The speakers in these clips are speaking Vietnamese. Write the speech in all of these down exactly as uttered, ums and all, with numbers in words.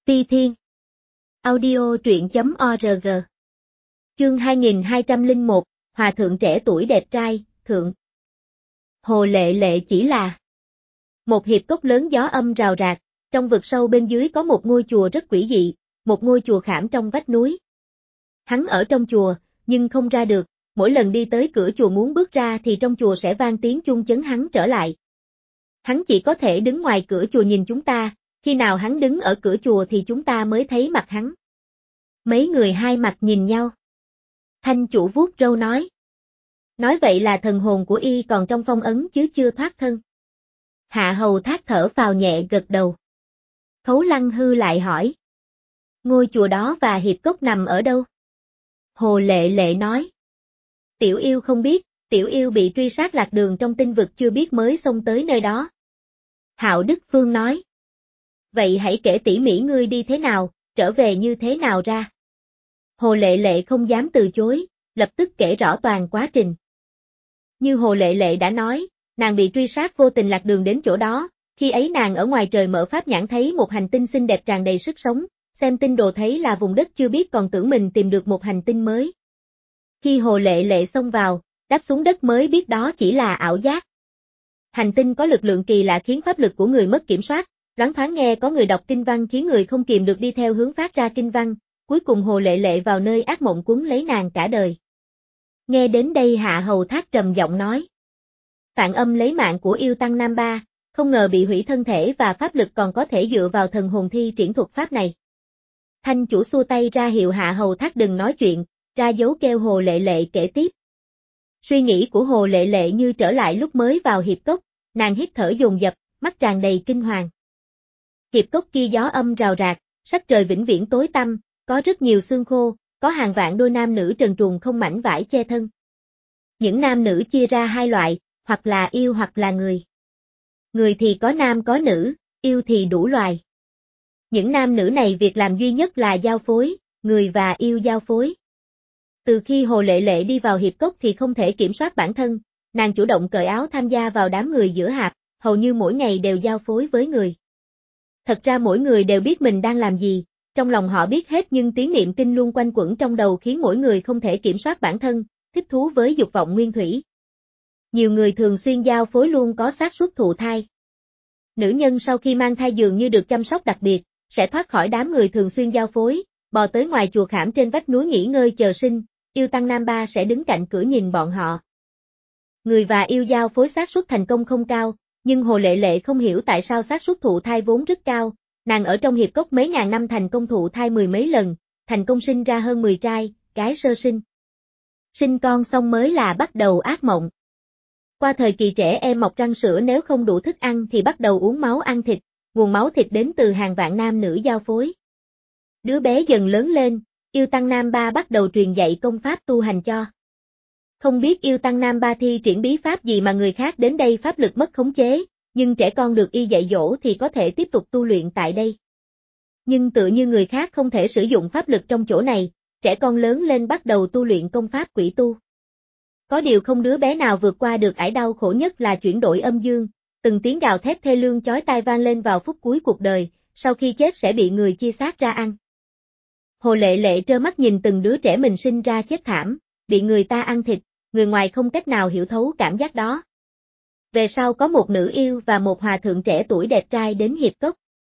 Ti Thiên. Audio truyện chấm org. Chương hai nghìn hai trăm lẻ một, Hòa thượng trẻ tuổi đẹp trai, thượng. Hồ Lệ Lệ chỉ là một hiệp cốc lớn, gió âm rào rạc, trong vực sâu bên dưới có một ngôi chùa rất quỷ dị, một ngôi chùa khảm trong vách núi. Hắn ở trong chùa, nhưng không ra được, mỗi lần đi tới cửa chùa muốn bước ra thì trong chùa sẽ vang tiếng chuông chấn hắn trở lại. Hắn chỉ có thể đứng ngoài cửa chùa nhìn chúng ta, khi nào hắn đứng ở cửa chùa thì chúng ta mới thấy mặt hắn. Mấy người hai mặt nhìn nhau. Thanh chủ vuốt râu nói. Nói vậy là thần hồn của y còn trong phong ấn chứ chưa thoát thân. Hạ Hầu Thác thở phào nhẹ gật đầu. Khấu Lăng Hư lại hỏi. Ngôi chùa đó và hiệp cốc nằm ở đâu? Hồ Lệ Lệ nói. Tiểu yêu không biết, tiểu yêu bị truy sát lạc đường trong tinh vực chưa biết mới xông tới nơi đó. Hạo Đức Phương nói. Vậy hãy kể tỉ mỉ ngươi đi thế nào, trở về như thế nào ra. Hồ Lệ Lệ không dám từ chối, lập tức kể rõ toàn quá trình. Như Hồ Lệ Lệ đã nói, nàng bị truy sát vô tình lạc đường đến chỗ đó, khi ấy nàng ở ngoài trời mở pháp nhãn thấy một hành tinh xinh đẹp tràn đầy sức sống, xem tinh đồ thấy là vùng đất chưa biết còn tưởng mình tìm được một hành tinh mới. Khi Hồ Lệ Lệ xông vào, đáp xuống đất mới biết đó chỉ là ảo giác. Hành tinh có lực lượng kỳ lạ khiến pháp lực của người mất kiểm soát, loáng thoáng nghe có người đọc kinh văn khiến người không kìm được đi theo hướng phát ra kinh văn, cuối cùng Hồ Lệ Lệ vào nơi ác mộng cuốn lấy nàng cả đời. Nghe đến đây Hạ Hầu Thác trầm giọng nói. Phạn Âm lấy mạng của yêu tăng Nam Ba, không ngờ bị hủy thân thể và pháp lực còn có thể dựa vào thần hồn thi triển thuật pháp này. Thanh chủ xua tay ra hiệu Hạ Hầu Thác đừng nói chuyện, ra dấu kêu Hồ Lệ Lệ kể tiếp. Suy nghĩ của Hồ Lệ Lệ như trở lại lúc mới vào hiệp cốc, nàng hít thở dồn dập, mắt tràn đầy kinh hoàng. Hiệp cốc kia gió âm rào rạc, sắc trời vĩnh viễn tối tăm, có rất nhiều xương khô, có hàng vạn đôi nam nữ trần truồng không mảnh vải che thân. Những nam nữ chia ra hai loại, hoặc là yêu hoặc là người. Người thì có nam có nữ, yêu thì đủ loài. Những nam nữ này việc làm duy nhất là giao phối, người và yêu giao phối. Từ khi Hồ Lệ Lệ đi vào hiệp cốc thì không thể kiểm soát bản thân, nàng chủ động cởi áo tham gia vào đám người giữa hạp, hầu như mỗi ngày đều giao phối với người. Thật ra mỗi người đều biết mình đang làm gì, trong lòng họ biết hết nhưng tiếng niệm kinh luôn quanh quẩn trong đầu khiến mỗi người không thể kiểm soát bản thân, thích thú với dục vọng nguyên thủy. Nhiều người thường xuyên giao phối luôn có xác suất thụ thai. Nữ nhân sau khi mang thai dường như được chăm sóc đặc biệt, sẽ thoát khỏi đám người thường xuyên giao phối, bò tới ngoài chùa khảm trên vách núi nghỉ ngơi chờ sinh, yêu tăng Nam Ba sẽ đứng cạnh cửa nhìn bọn họ. Người và yêu giao phối xác suất thành công không cao, nhưng Hồ Lệ Lệ không hiểu tại sao xác suất thụ thai vốn rất cao, nàng ở trong hiệp cốc mấy ngàn năm thành công thụ thai mười mấy lần, thành công sinh ra hơn mười trai, gái sơ sinh. Sinh con xong mới là bắt đầu ác mộng. Qua thời kỳ trẻ em mọc răng sữa nếu không đủ thức ăn thì bắt đầu uống máu ăn thịt, nguồn máu thịt đến từ hàng vạn nam nữ giao phối. Đứa bé dần lớn lên, yêu tăng Nam Ba bắt đầu truyền dạy công pháp tu hành cho. Không biết yêu tăng Nam Ba thi triển bí pháp gì mà người khác đến đây pháp lực mất khống chế, nhưng trẻ con được y dạy dỗ thì có thể tiếp tục tu luyện tại đây. Nhưng tự như người khác không thể sử dụng pháp lực trong chỗ này, trẻ con lớn lên bắt đầu tu luyện công pháp quỷ tu. Có điều không đứa bé nào vượt qua được ải đau khổ nhất là chuyển đổi âm dương, từng tiếng gào thét thê lương chói tai vang lên vào phút cuối cuộc đời, sau khi chết sẽ bị người chia xác ra ăn. Hồ Lệ Lệ trơ mắt nhìn từng đứa trẻ mình sinh ra chết thảm, bị người ta ăn thịt, người ngoài không cách nào hiểu thấu cảm giác đó. Về sau có một nữ yêu và một hòa thượng trẻ tuổi đẹp trai đến hiệp cốc.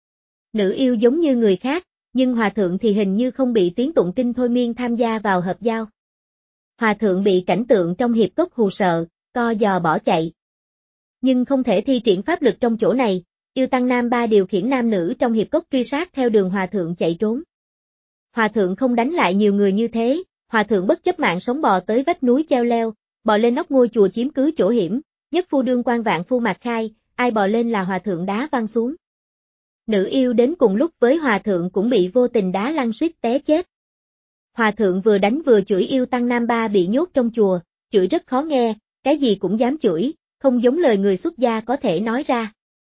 Nữ yêu giống như người khác, nhưng hòa thượng thì hình như không bị tiếng tụng kinh thôi miên tham gia vào hợp giao. Hòa thượng bị cảnh tượng trong hiệp cốc hù sợ, co giò bỏ chạy. Nhưng không thể thi triển pháp lực trong chỗ này, yêu tăng Nam Ba điều khiển nam nữ trong hiệp cốc truy sát theo đường hòa thượng chạy trốn. Hòa thượng không đánh lại nhiều người như thế, hòa thượng bất chấp mạng sống bò tới vách núi treo leo, bò lên nóc ngôi chùa chiếm cứ chỗ hiểm, nhất phu đương quan vạn phu mạc khai, ai bò lên là hòa thượng đá văng xuống. Nữ yêu đến cùng lúc với hòa thượng cũng bị vô tình đá lăn suýt té chết. Hòa thượng vừa đánh vừa chửi yêu tăng Nam Ba bị nhốt trong chùa, chửi rất khó nghe, cái gì cũng dám chửi, không giống lời người xuất gia có thể nói ra.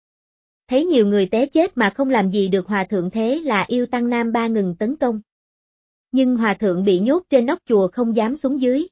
Thấy nhiều người té chết mà không làm gì được hòa thượng thế là yêu tăng Nam Ba ngừng tấn công. Nhưng hòa thượng bị nhốt trên nóc chùa không dám xuống dưới.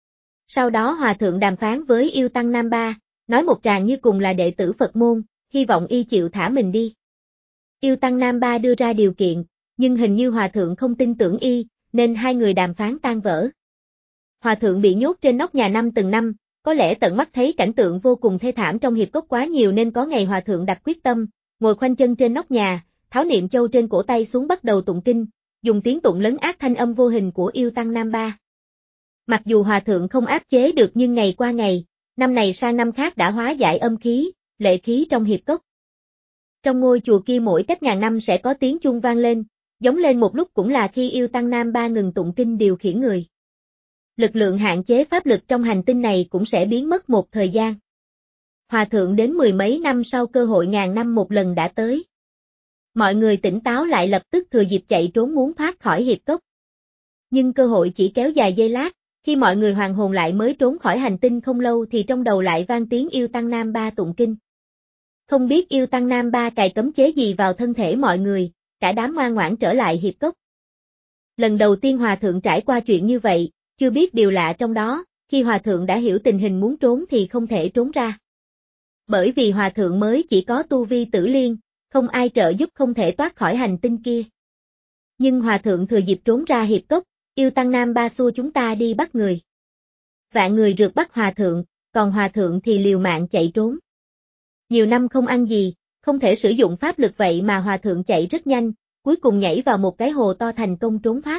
Sau đó hòa thượng đàm phán với yêu tăng Nam Ba, nói một tràng như cùng là đệ tử Phật môn, hy vọng y chịu thả mình đi. Yêu tăng Nam Ba đưa ra điều kiện, nhưng hình như hòa thượng không tin tưởng y, nên hai người đàm phán tan vỡ. Hòa thượng bị nhốt trên nóc nhà năm tầng năm, có lẽ tận mắt thấy cảnh tượng vô cùng thê thảm trong hiệp cốc quá nhiều nên có ngày hòa thượng đặt quyết tâm, ngồi khoanh chân trên nóc nhà, tháo niệm châu trên cổ tay xuống bắt đầu tụng kinh, dùng tiếng tụng lấn át thanh âm vô hình của yêu tăng Nam Ba. Mặc dù hòa thượng không áp chế được nhưng ngày qua ngày, năm này sang năm khác đã hóa giải âm khí, lệ khí trong hiệp cốc. Trong ngôi chùa kia mỗi cách ngàn năm sẽ có tiếng chuông vang lên, giống lên một lúc cũng là khi yêu tăng Nam Ba ngừng tụng kinh điều khiển người. Lực lượng hạn chế pháp lực trong hành tinh này cũng sẽ biến mất một thời gian. Hòa thượng đến mười mấy năm sau cơ hội ngàn năm một lần đã tới. Mọi người tỉnh táo lại lập tức thừa dịp chạy trốn muốn thoát khỏi hiệp cốc. Nhưng cơ hội chỉ kéo dài giây lát, khi mọi người hoàn hồn lại mới trốn khỏi hành tinh không lâu thì trong đầu lại vang tiếng yêu tăng Nam Ba tụng kinh. Không biết yêu tăng Nam Ba cài cấm chế gì vào thân thể mọi người, cả đám ngoan ngoãn trở lại hiệp cốc. Lần đầu tiên hòa thượng trải qua chuyện như vậy, chưa biết điều lạ trong đó, khi hòa thượng đã hiểu tình hình muốn trốn thì không thể trốn ra. Bởi vì hòa thượng mới chỉ có tu vi tử liên, không ai trợ giúp không thể thoát khỏi hành tinh kia. Nhưng hòa thượng thừa dịp trốn ra hiệp cốc, yêu tăng Nam Ba xua chúng ta đi bắt người. Vạn người rượt bắt hòa thượng, còn hòa thượng thì liều mạng chạy trốn. Nhiều năm không ăn gì, không thể sử dụng pháp lực vậy mà hòa thượng chạy rất nhanh, cuối cùng nhảy vào một cái hồ to thành công trốn thoát.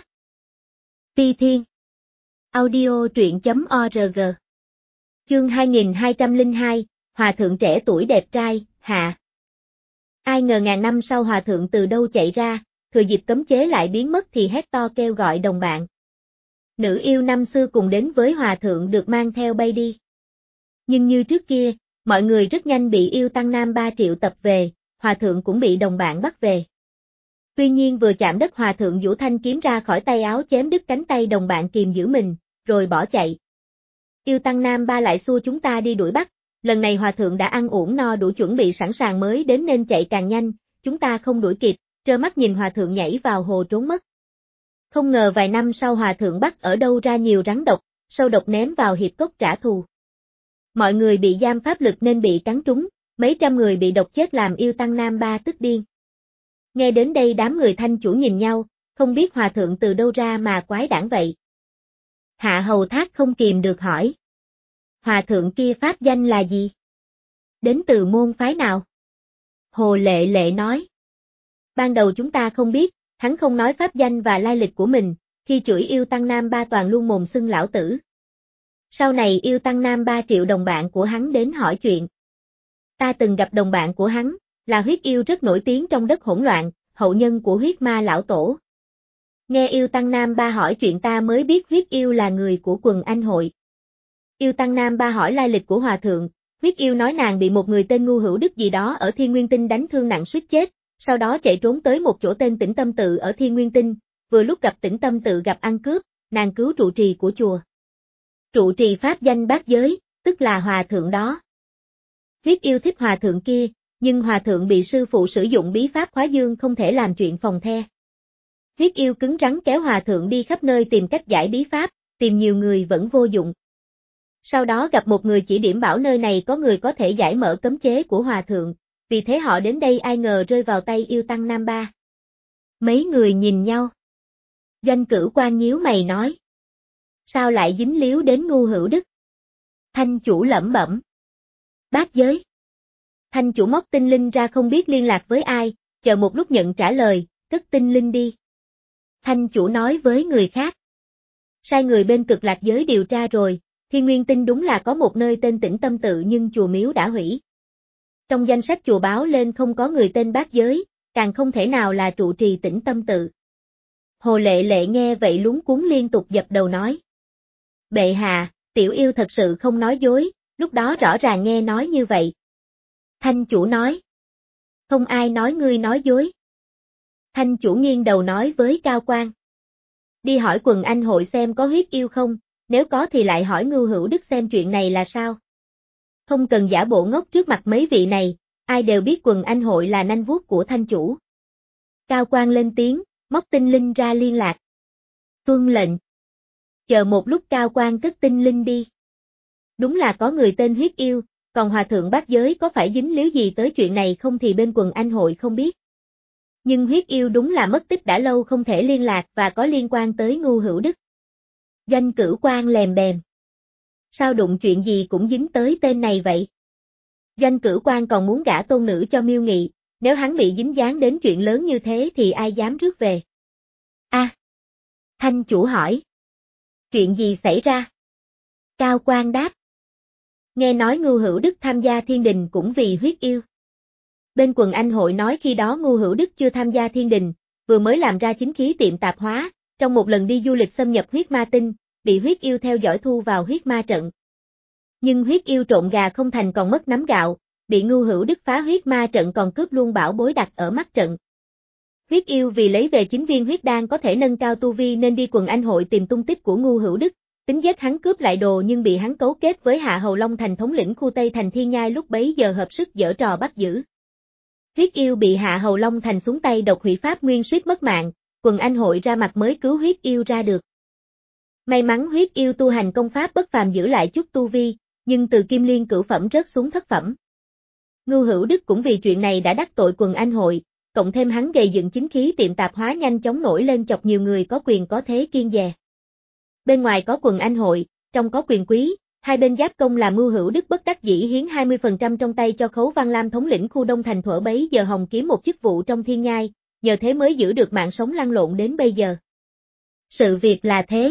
Phi Thiên Audio truyện.org Chương hai nghìn hai trăm lẻ hai, Hòa thượng trẻ tuổi đẹp trai, hạ. Ai ngờ ngàn năm sau hòa thượng từ đâu chạy ra, thừa dịp cấm chế lại biến mất thì hét to kêu gọi đồng bạn. Nữ yêu năm xưa cùng đến với hòa thượng được mang theo bay đi. Nhưng như trước kia, mọi người rất nhanh bị yêu tăng Nam Ba triệu tập về, hòa thượng cũng bị đồng bạn bắt về. Tuy nhiên vừa chạm đất hòa thượng giũ thanh kiếm ra khỏi tay áo chém đứt cánh tay đồng bạn kìm giữ mình, rồi bỏ chạy. Yêu tăng Nam Ba lại xua chúng ta đi đuổi bắt, lần này hòa thượng đã ăn uổng no đủ chuẩn bị sẵn sàng mới đến nên chạy càng nhanh, chúng ta không đuổi kịp, trơ mắt nhìn hòa thượng nhảy vào hồ trốn mất. Không ngờ vài năm sau hòa thượng bắt ở đâu ra nhiều rắn độc, sâu độc ném vào hiệp cốc trả thù. Mọi người bị giam pháp lực nên bị cắn trúng, mấy trăm người bị độc chết làm yêu tăng Nam Ba tức điên. Nghe đến đây đám người Thanh Chủ nhìn nhau, không biết hòa thượng từ đâu ra mà quái đản vậy. Hạ Hầu Thác không kìm được hỏi. Hòa thượng kia pháp danh là gì? Đến từ môn phái nào? Hồ Lệ Lệ nói. Ban đầu chúng ta không biết, hắn không nói pháp danh và lai lịch của mình, khi chửi yêu tăng Nam Ba toàn luôn mồm xưng lão tử. Sau này yêu tăng Nam Ba triệu đồng bạn của hắn đến hỏi chuyện. Ta từng gặp đồng bạn của hắn, là huyết yêu rất nổi tiếng trong đất hỗn loạn, hậu nhân của huyết ma lão tổ. Nghe yêu tăng Nam Ba hỏi chuyện ta mới biết huyết yêu là người của quần anh hội. Yêu tăng Nam Ba hỏi lai lịch của hòa thượng, huyết yêu nói nàng bị một người tên Ngu Hữu Đức gì đó ở Thiên Nguyên Tinh đánh thương nặng suýt chết, sau đó chạy trốn tới một chỗ tên Tĩnh Tâm Tự ở Thiên Nguyên Tinh, vừa lúc gặp Tĩnh Tâm Tự gặp ăn cướp, nàng cứu trụ trì của chùa. Trụ trì pháp danh bát giới, tức là hòa thượng đó. Huyết yêu thích hòa thượng kia, nhưng hòa thượng bị sư phụ sử dụng bí pháp khóa dương không thể làm chuyện phòng the. Huyết yêu cứng rắn kéo hòa thượng đi khắp nơi tìm cách giải bí pháp, tìm nhiều người vẫn vô dụng. Sau đó gặp một người chỉ điểm bảo nơi này có người có thể giải mở cấm chế của hòa thượng, vì thế họ đến đây ai ngờ rơi vào tay yêu tăng Nam Ba. Mấy người nhìn nhau. Doanh Cửu Quan nhíu mày nói. Sao lại dính líu đến Ngu Hữu Đức? Thanh Chủ lẩm bẩm. Bát giới. Thanh Chủ móc tinh linh ra không biết liên lạc với ai, chờ một lúc nhận trả lời, cất tinh linh đi. Thanh Chủ nói với người khác. Sai người bên Cực Lạc giới điều tra rồi, Thiên Nguyên Tinh đúng là có một nơi tên Tĩnh Tâm Tự nhưng chùa miếu đã hủy. Trong danh sách chùa báo lên không có người tên bát giới, càng không thể nào là trụ trì Tĩnh Tâm Tự. Hồ Lệ Lệ nghe vậy luống cuống liên tục dập đầu nói. Bệ hạ, tiểu yêu thật sự không nói dối, lúc đó rõ ràng nghe nói như vậy. Thanh Chủ nói. Không ai nói ngươi nói dối. Thanh Chủ nghiêng đầu nói với Cao Quan. Đi hỏi quần anh hội xem có huyết yêu không, nếu có thì lại hỏi Ngưu Hữu Đức xem chuyện này là sao. Không cần giả bộ ngốc trước mặt mấy vị này, ai đều biết quần anh hội là nanh vuốt của Thanh Chủ. Cao Quan lên tiếng, móc tinh linh ra liên lạc. Tuân lệnh. Chờ một lúc Cao Quan cất tinh linh đi. Đúng là có người tên huyết yêu, còn hòa thượng bát giới có phải dính líu gì tới chuyện này không thì bên quần anh hội không biết. Nhưng huyết yêu đúng là mất tích đã lâu không thể liên lạc và có liên quan tới Ngưu Hữu Đức. Doanh Cửu Quan lèm bèm. Sao đụng chuyện gì cũng dính tới tên này vậy? Doanh Cửu Quan còn muốn gả tôn nữ cho Miêu Nghị, nếu hắn bị dính dáng đến chuyện lớn như thế thì ai dám rước về? A. À, Thanh chủ hỏi. Chuyện gì xảy ra? Cao Quan đáp. Nghe nói Ngưu Hữu Đức tham gia thiên đình cũng vì huyết yêu. Bên quần anh hội nói khi đó Ngưu Hữu Đức chưa tham gia thiên đình, vừa mới làm ra chính khí tiệm tạp hóa, trong một lần đi du lịch xâm nhập huyết ma tinh, bị huyết yêu theo dõi thu vào huyết ma trận. Nhưng huyết yêu trộn gà không thành còn mất nắm gạo, bị Ngưu Hữu Đức phá huyết ma trận còn cướp luôn bảo bối đặt ở mắt trận. Huyết yêu vì lấy về chín viên huyết đan có thể nâng cao tu vi nên đi quần anh hội tìm tung tích của Ngưu Hữu Đức, tính giết hắn cướp lại đồ nhưng bị hắn cấu kết với Hạ Hầu Long Thành thống lĩnh khu Tây Thành Thiên Nhai lúc bấy giờ hợp sức giở trò bắt giữ. Huyết yêu bị Hạ Hầu Long Thành xuống tay độc hủy pháp nguyên suýt mất mạng, quần anh hội ra mặt mới cứu huyết yêu ra được. May mắn huyết yêu tu hành công pháp bất phàm giữ lại chút tu vi, nhưng từ kim liên cửu phẩm rớt xuống thất phẩm. Ngưu Hữu Đức cũng vì chuyện này đã đắc tội quần anh hội, cộng thêm hắn gầy dựng chính khí tiệm tạp hóa nhanh chóng nổi lên chọc nhiều người có quyền có thế kiêng dè. Bên ngoài có quần anh hội, trong có quyền quý, hai bên giáp công làm Ngưu Hữu Đức bất đắc dĩ hiến hai mươi phần trăm trong tay cho Khấu Văn Lam thống lĩnh khu Đông Thành thuở bấy giờ hồng kiếm một chức vụ trong thiên nhai, nhờ thế mới giữ được mạng sống lăn lộn đến bây giờ. Sự việc là thế.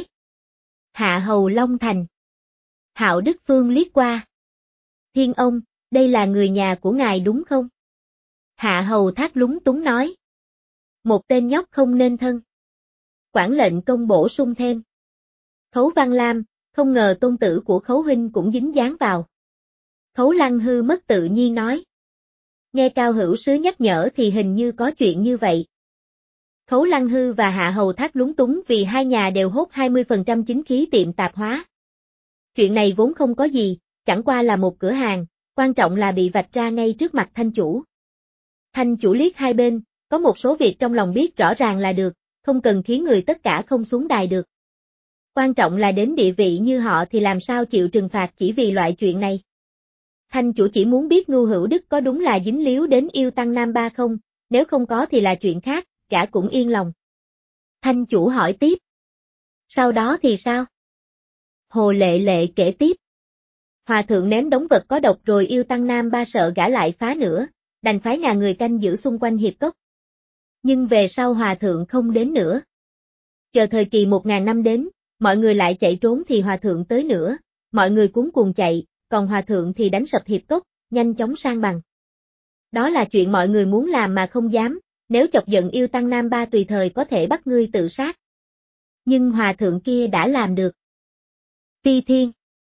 Hạ Hầu Long Thành. Hạo Đức Phương liếc qua. Thiên ông, đây là người nhà của ngài đúng không? Hạ Hầu Thác lúng túng nói. Một tên nhóc không nên thân. Quản lệnh công bổ sung thêm. Khấu Văn Lam, không ngờ tôn tử của Khấu huynh cũng dính dáng vào. Khấu Lăng Hư mất tự nhiên nói. Nghe Cao Hữu Sứ nhắc nhở thì hình như có chuyện như vậy. Khấu Lăng Hư và Hạ Hầu Thác lúng túng vì hai nhà đều hốt hai mươi phần trăm chính khí tiệm tạp hóa. Chuyện này vốn không có gì, chẳng qua là một cửa hàng, quan trọng là bị vạch ra ngay trước mặt thanh chủ. Thanh chủ liếc hai bên, có một số việc trong lòng biết rõ ràng là được, không cần khiến người tất cả không xuống đài được. Quan trọng là đến địa vị như họ thì làm sao chịu trừng phạt chỉ vì loại chuyện này. Thanh chủ chỉ muốn biết Ngưu Hữu Đức có đúng là dính líu đến yêu tăng Nam Ba không, nếu không có thì là chuyện khác, gã cũng yên lòng. Thanh chủ hỏi tiếp. Sau đó thì sao? Hồ Lệ Lệ kể tiếp. Hòa thượng ném đống vật có độc rồi yêu tăng Nam Ba sợ gã lại phá nữa, đành phái ngàn người canh giữ xung quanh hiệp cốc. Nhưng về sau hòa thượng không đến nữa. Chờ thời kỳ một ngàn năm đến, mọi người lại chạy trốn thì hòa thượng tới nữa, mọi người cuống cuồng chạy, còn hòa thượng thì đánh sập hiệp cốc, nhanh chóng san bằng. Đó là chuyện mọi người muốn làm mà không dám, nếu chọc giận yêu tăng Nam Ba tùy thời có thể bắt ngươi tự sát. Nhưng hòa thượng kia đã làm được. Ti Thiên.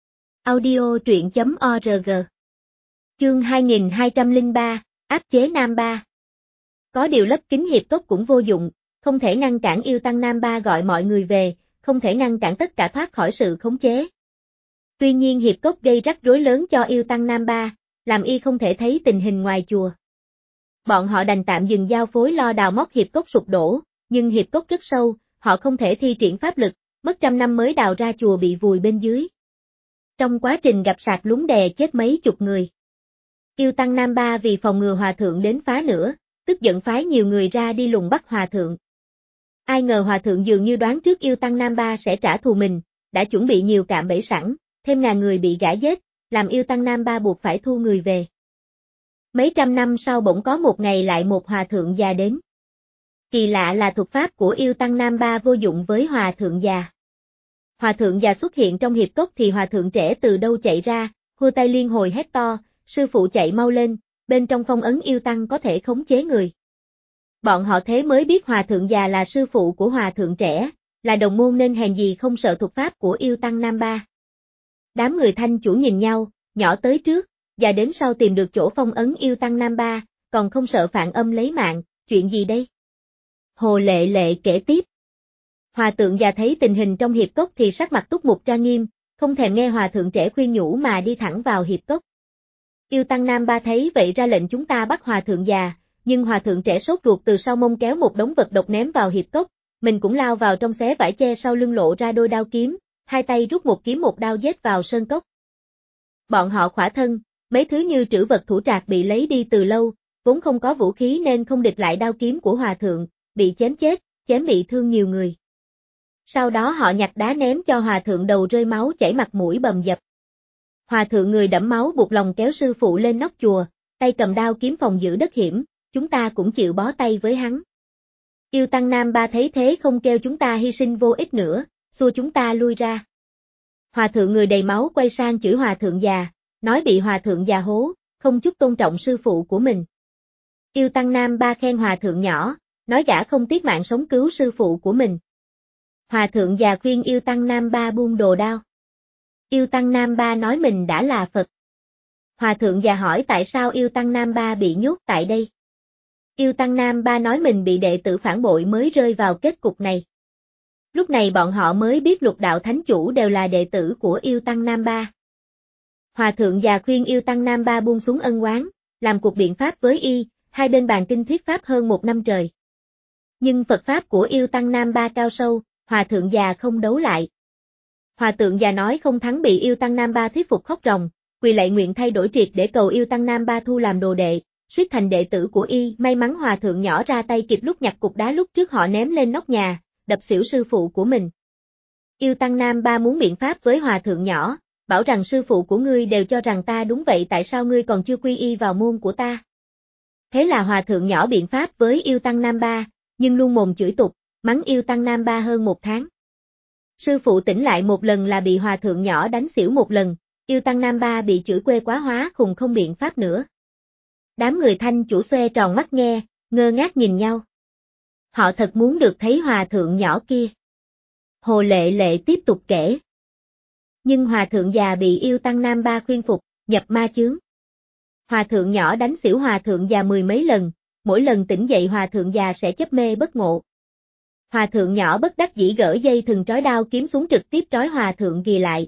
Audio truyện chấm org. Chương hai nghìn hai trăm lẻ ba, áp chế Nam Ba. Có điều lấp kín hiệp cốc cũng vô dụng, không thể ngăn cản yêu tăng Nam Ba gọi mọi người về, không thể ngăn cản tất cả thoát khỏi sự khống chế. Tuy nhiên hiệp cốc gây rắc rối lớn cho yêu tăng Nam Ba, làm y không thể thấy tình hình ngoài chùa. Bọn họ đành tạm dừng giao phối lo đào móc hiệp cốc sụp đổ, nhưng hiệp cốc rất sâu, họ không thể thi triển pháp lực, mất trăm năm mới đào ra chùa bị vùi bên dưới. Trong quá trình gặp sạt lún đè chết mấy chục người. Yêu tăng Nam Ba vì phòng ngừa hòa thượng đến phá nữa, tức giận phái nhiều người ra đi lùng bắt hòa thượng. Ai ngờ hòa thượng dường như đoán trước yêu tăng Nam Ba sẽ trả thù mình, đã chuẩn bị nhiều cạm bẫy sẵn, thêm ngàn người bị gã giết, làm yêu tăng Nam Ba buộc phải thu người về. Mấy trăm năm sau bỗng có một ngày lại một hòa thượng già đến. Kỳ lạ là thuật pháp của yêu tăng Nam Ba vô dụng với hòa thượng già. Hòa thượng già xuất hiện trong hiệp cốc thì hòa thượng trẻ từ đâu chạy ra, hua tay liên hồi hét to, sư phụ chạy mau lên, bên trong phong ấn yêu tăng có thể khống chế người. Bọn họ thế mới biết hòa thượng già là sư phụ của hòa thượng trẻ, là đồng môn nên hèn gì không sợ thuật pháp của yêu tăng Nam Ba. Đám người thanh chủ nhìn nhau, nhỏ tới trước, già đến sau tìm được chỗ phong ấn yêu tăng Nam Ba, còn không sợ phản âm lấy mạng, chuyện gì đây? Hồ Lệ Lệ kể tiếp. Hòa thượng già thấy tình hình trong hiệp cốc thì sắc mặt túc mục trang nghiêm, không thèm nghe hòa thượng trẻ khuyên nhủ mà đi thẳng vào hiệp cốc. Yêu tăng Nam Ba thấy vậy ra lệnh chúng ta bắt hòa thượng già, nhưng hòa thượng trẻ sốt ruột từ sau mông kéo một đống vật độc ném vào hiệp cốc, mình cũng lao vào trong xé vải che sau lưng lộ ra đôi đao kiếm, hai tay rút một kiếm một đao giết vào sơn cốc. Bọn họ khỏa thân, mấy thứ như trữ vật thủ trạc bị lấy đi từ lâu, vốn không có vũ khí nên không địch lại đao kiếm của hòa thượng, bị chém chết, chém bị thương nhiều người. Sau đó họ nhặt đá ném cho hòa thượng đầu rơi máu chảy mặt mũi bầm dập. Hòa thượng người đẫm máu buộc lòng kéo sư phụ lên nóc chùa, tay cầm đao kiếm phòng giữ đất hiểm, chúng ta cũng chịu bó tay với hắn. Yêu Tăng Nam Ba thấy thế không kêu chúng ta hy sinh vô ích nữa, xua chúng ta lui ra. Hòa thượng người đầy máu quay sang chửi hòa thượng già, nói bị hòa thượng già hố, không chút tôn trọng sư phụ của mình. Yêu Tăng Nam Ba khen hòa thượng nhỏ, nói gã không tiếc mạng sống cứu sư phụ của mình. Hòa thượng già khuyên Yêu Tăng Nam Ba buông đồ đao. Yêu Tăng Nam Ba nói mình đã là Phật. Hòa thượng già hỏi tại sao Yêu Tăng Nam Ba bị nhốt tại đây. Yêu Tăng Nam Ba nói mình bị đệ tử phản bội mới rơi vào kết cục này. Lúc này bọn họ mới biết Lục Đạo Thánh Chủ đều là đệ tử của Yêu Tăng Nam Ba. Hòa thượng già khuyên Yêu Tăng Nam Ba buông xuống ân oán, làm cuộc biện pháp với y, hai bên bàn kinh thuyết pháp hơn một năm trời. Nhưng Phật pháp của Yêu Tăng Nam Ba cao sâu, hòa thượng già không đấu lại. Hòa thượng già nói không thắng bị Yêu Tăng Nam Ba thuyết phục khóc ròng, quỳ lạy nguyện thay đổi triệt để cầu Yêu Tăng Nam Ba thu làm đồ đệ, suýt thành đệ tử của y. May mắn hòa thượng nhỏ ra tay kịp lúc nhặt cục đá lúc trước họ ném lên nóc nhà, đập xỉu sư phụ của mình. Yêu Tăng Nam Ba muốn biện pháp với hòa thượng nhỏ, bảo rằng sư phụ của ngươi đều cho rằng ta đúng vậy tại sao ngươi còn chưa quy y vào môn của ta. Thế là hòa thượng nhỏ biện pháp với Yêu Tăng Nam Ba, nhưng luôn mồm chửi tục, mắng Yêu Tăng Nam Ba hơn một tháng. Sư phụ tỉnh lại một lần là bị hòa thượng nhỏ đánh xỉu một lần, Yêu Tăng Nam Ba bị chửi quê quá hóa khùng không biện pháp nữa. Đám người Thanh Chủ xoe tròn mắt nghe, ngơ ngác nhìn nhau. Họ thật muốn được thấy hòa thượng nhỏ kia. Hồ Lệ Lệ tiếp tục kể. Nhưng hòa thượng già bị Yêu Tăng Nam Ba khuyên phục, nhập ma chướng. Hòa thượng nhỏ đánh xỉu hòa thượng già mười mấy lần, mỗi lần tỉnh dậy hòa thượng già sẽ chấp mê bất ngộ. Hòa thượng nhỏ bất đắc dĩ gỡ dây thừng trói đao kiếm xuống trực tiếp trói hòa thượng ghì lại.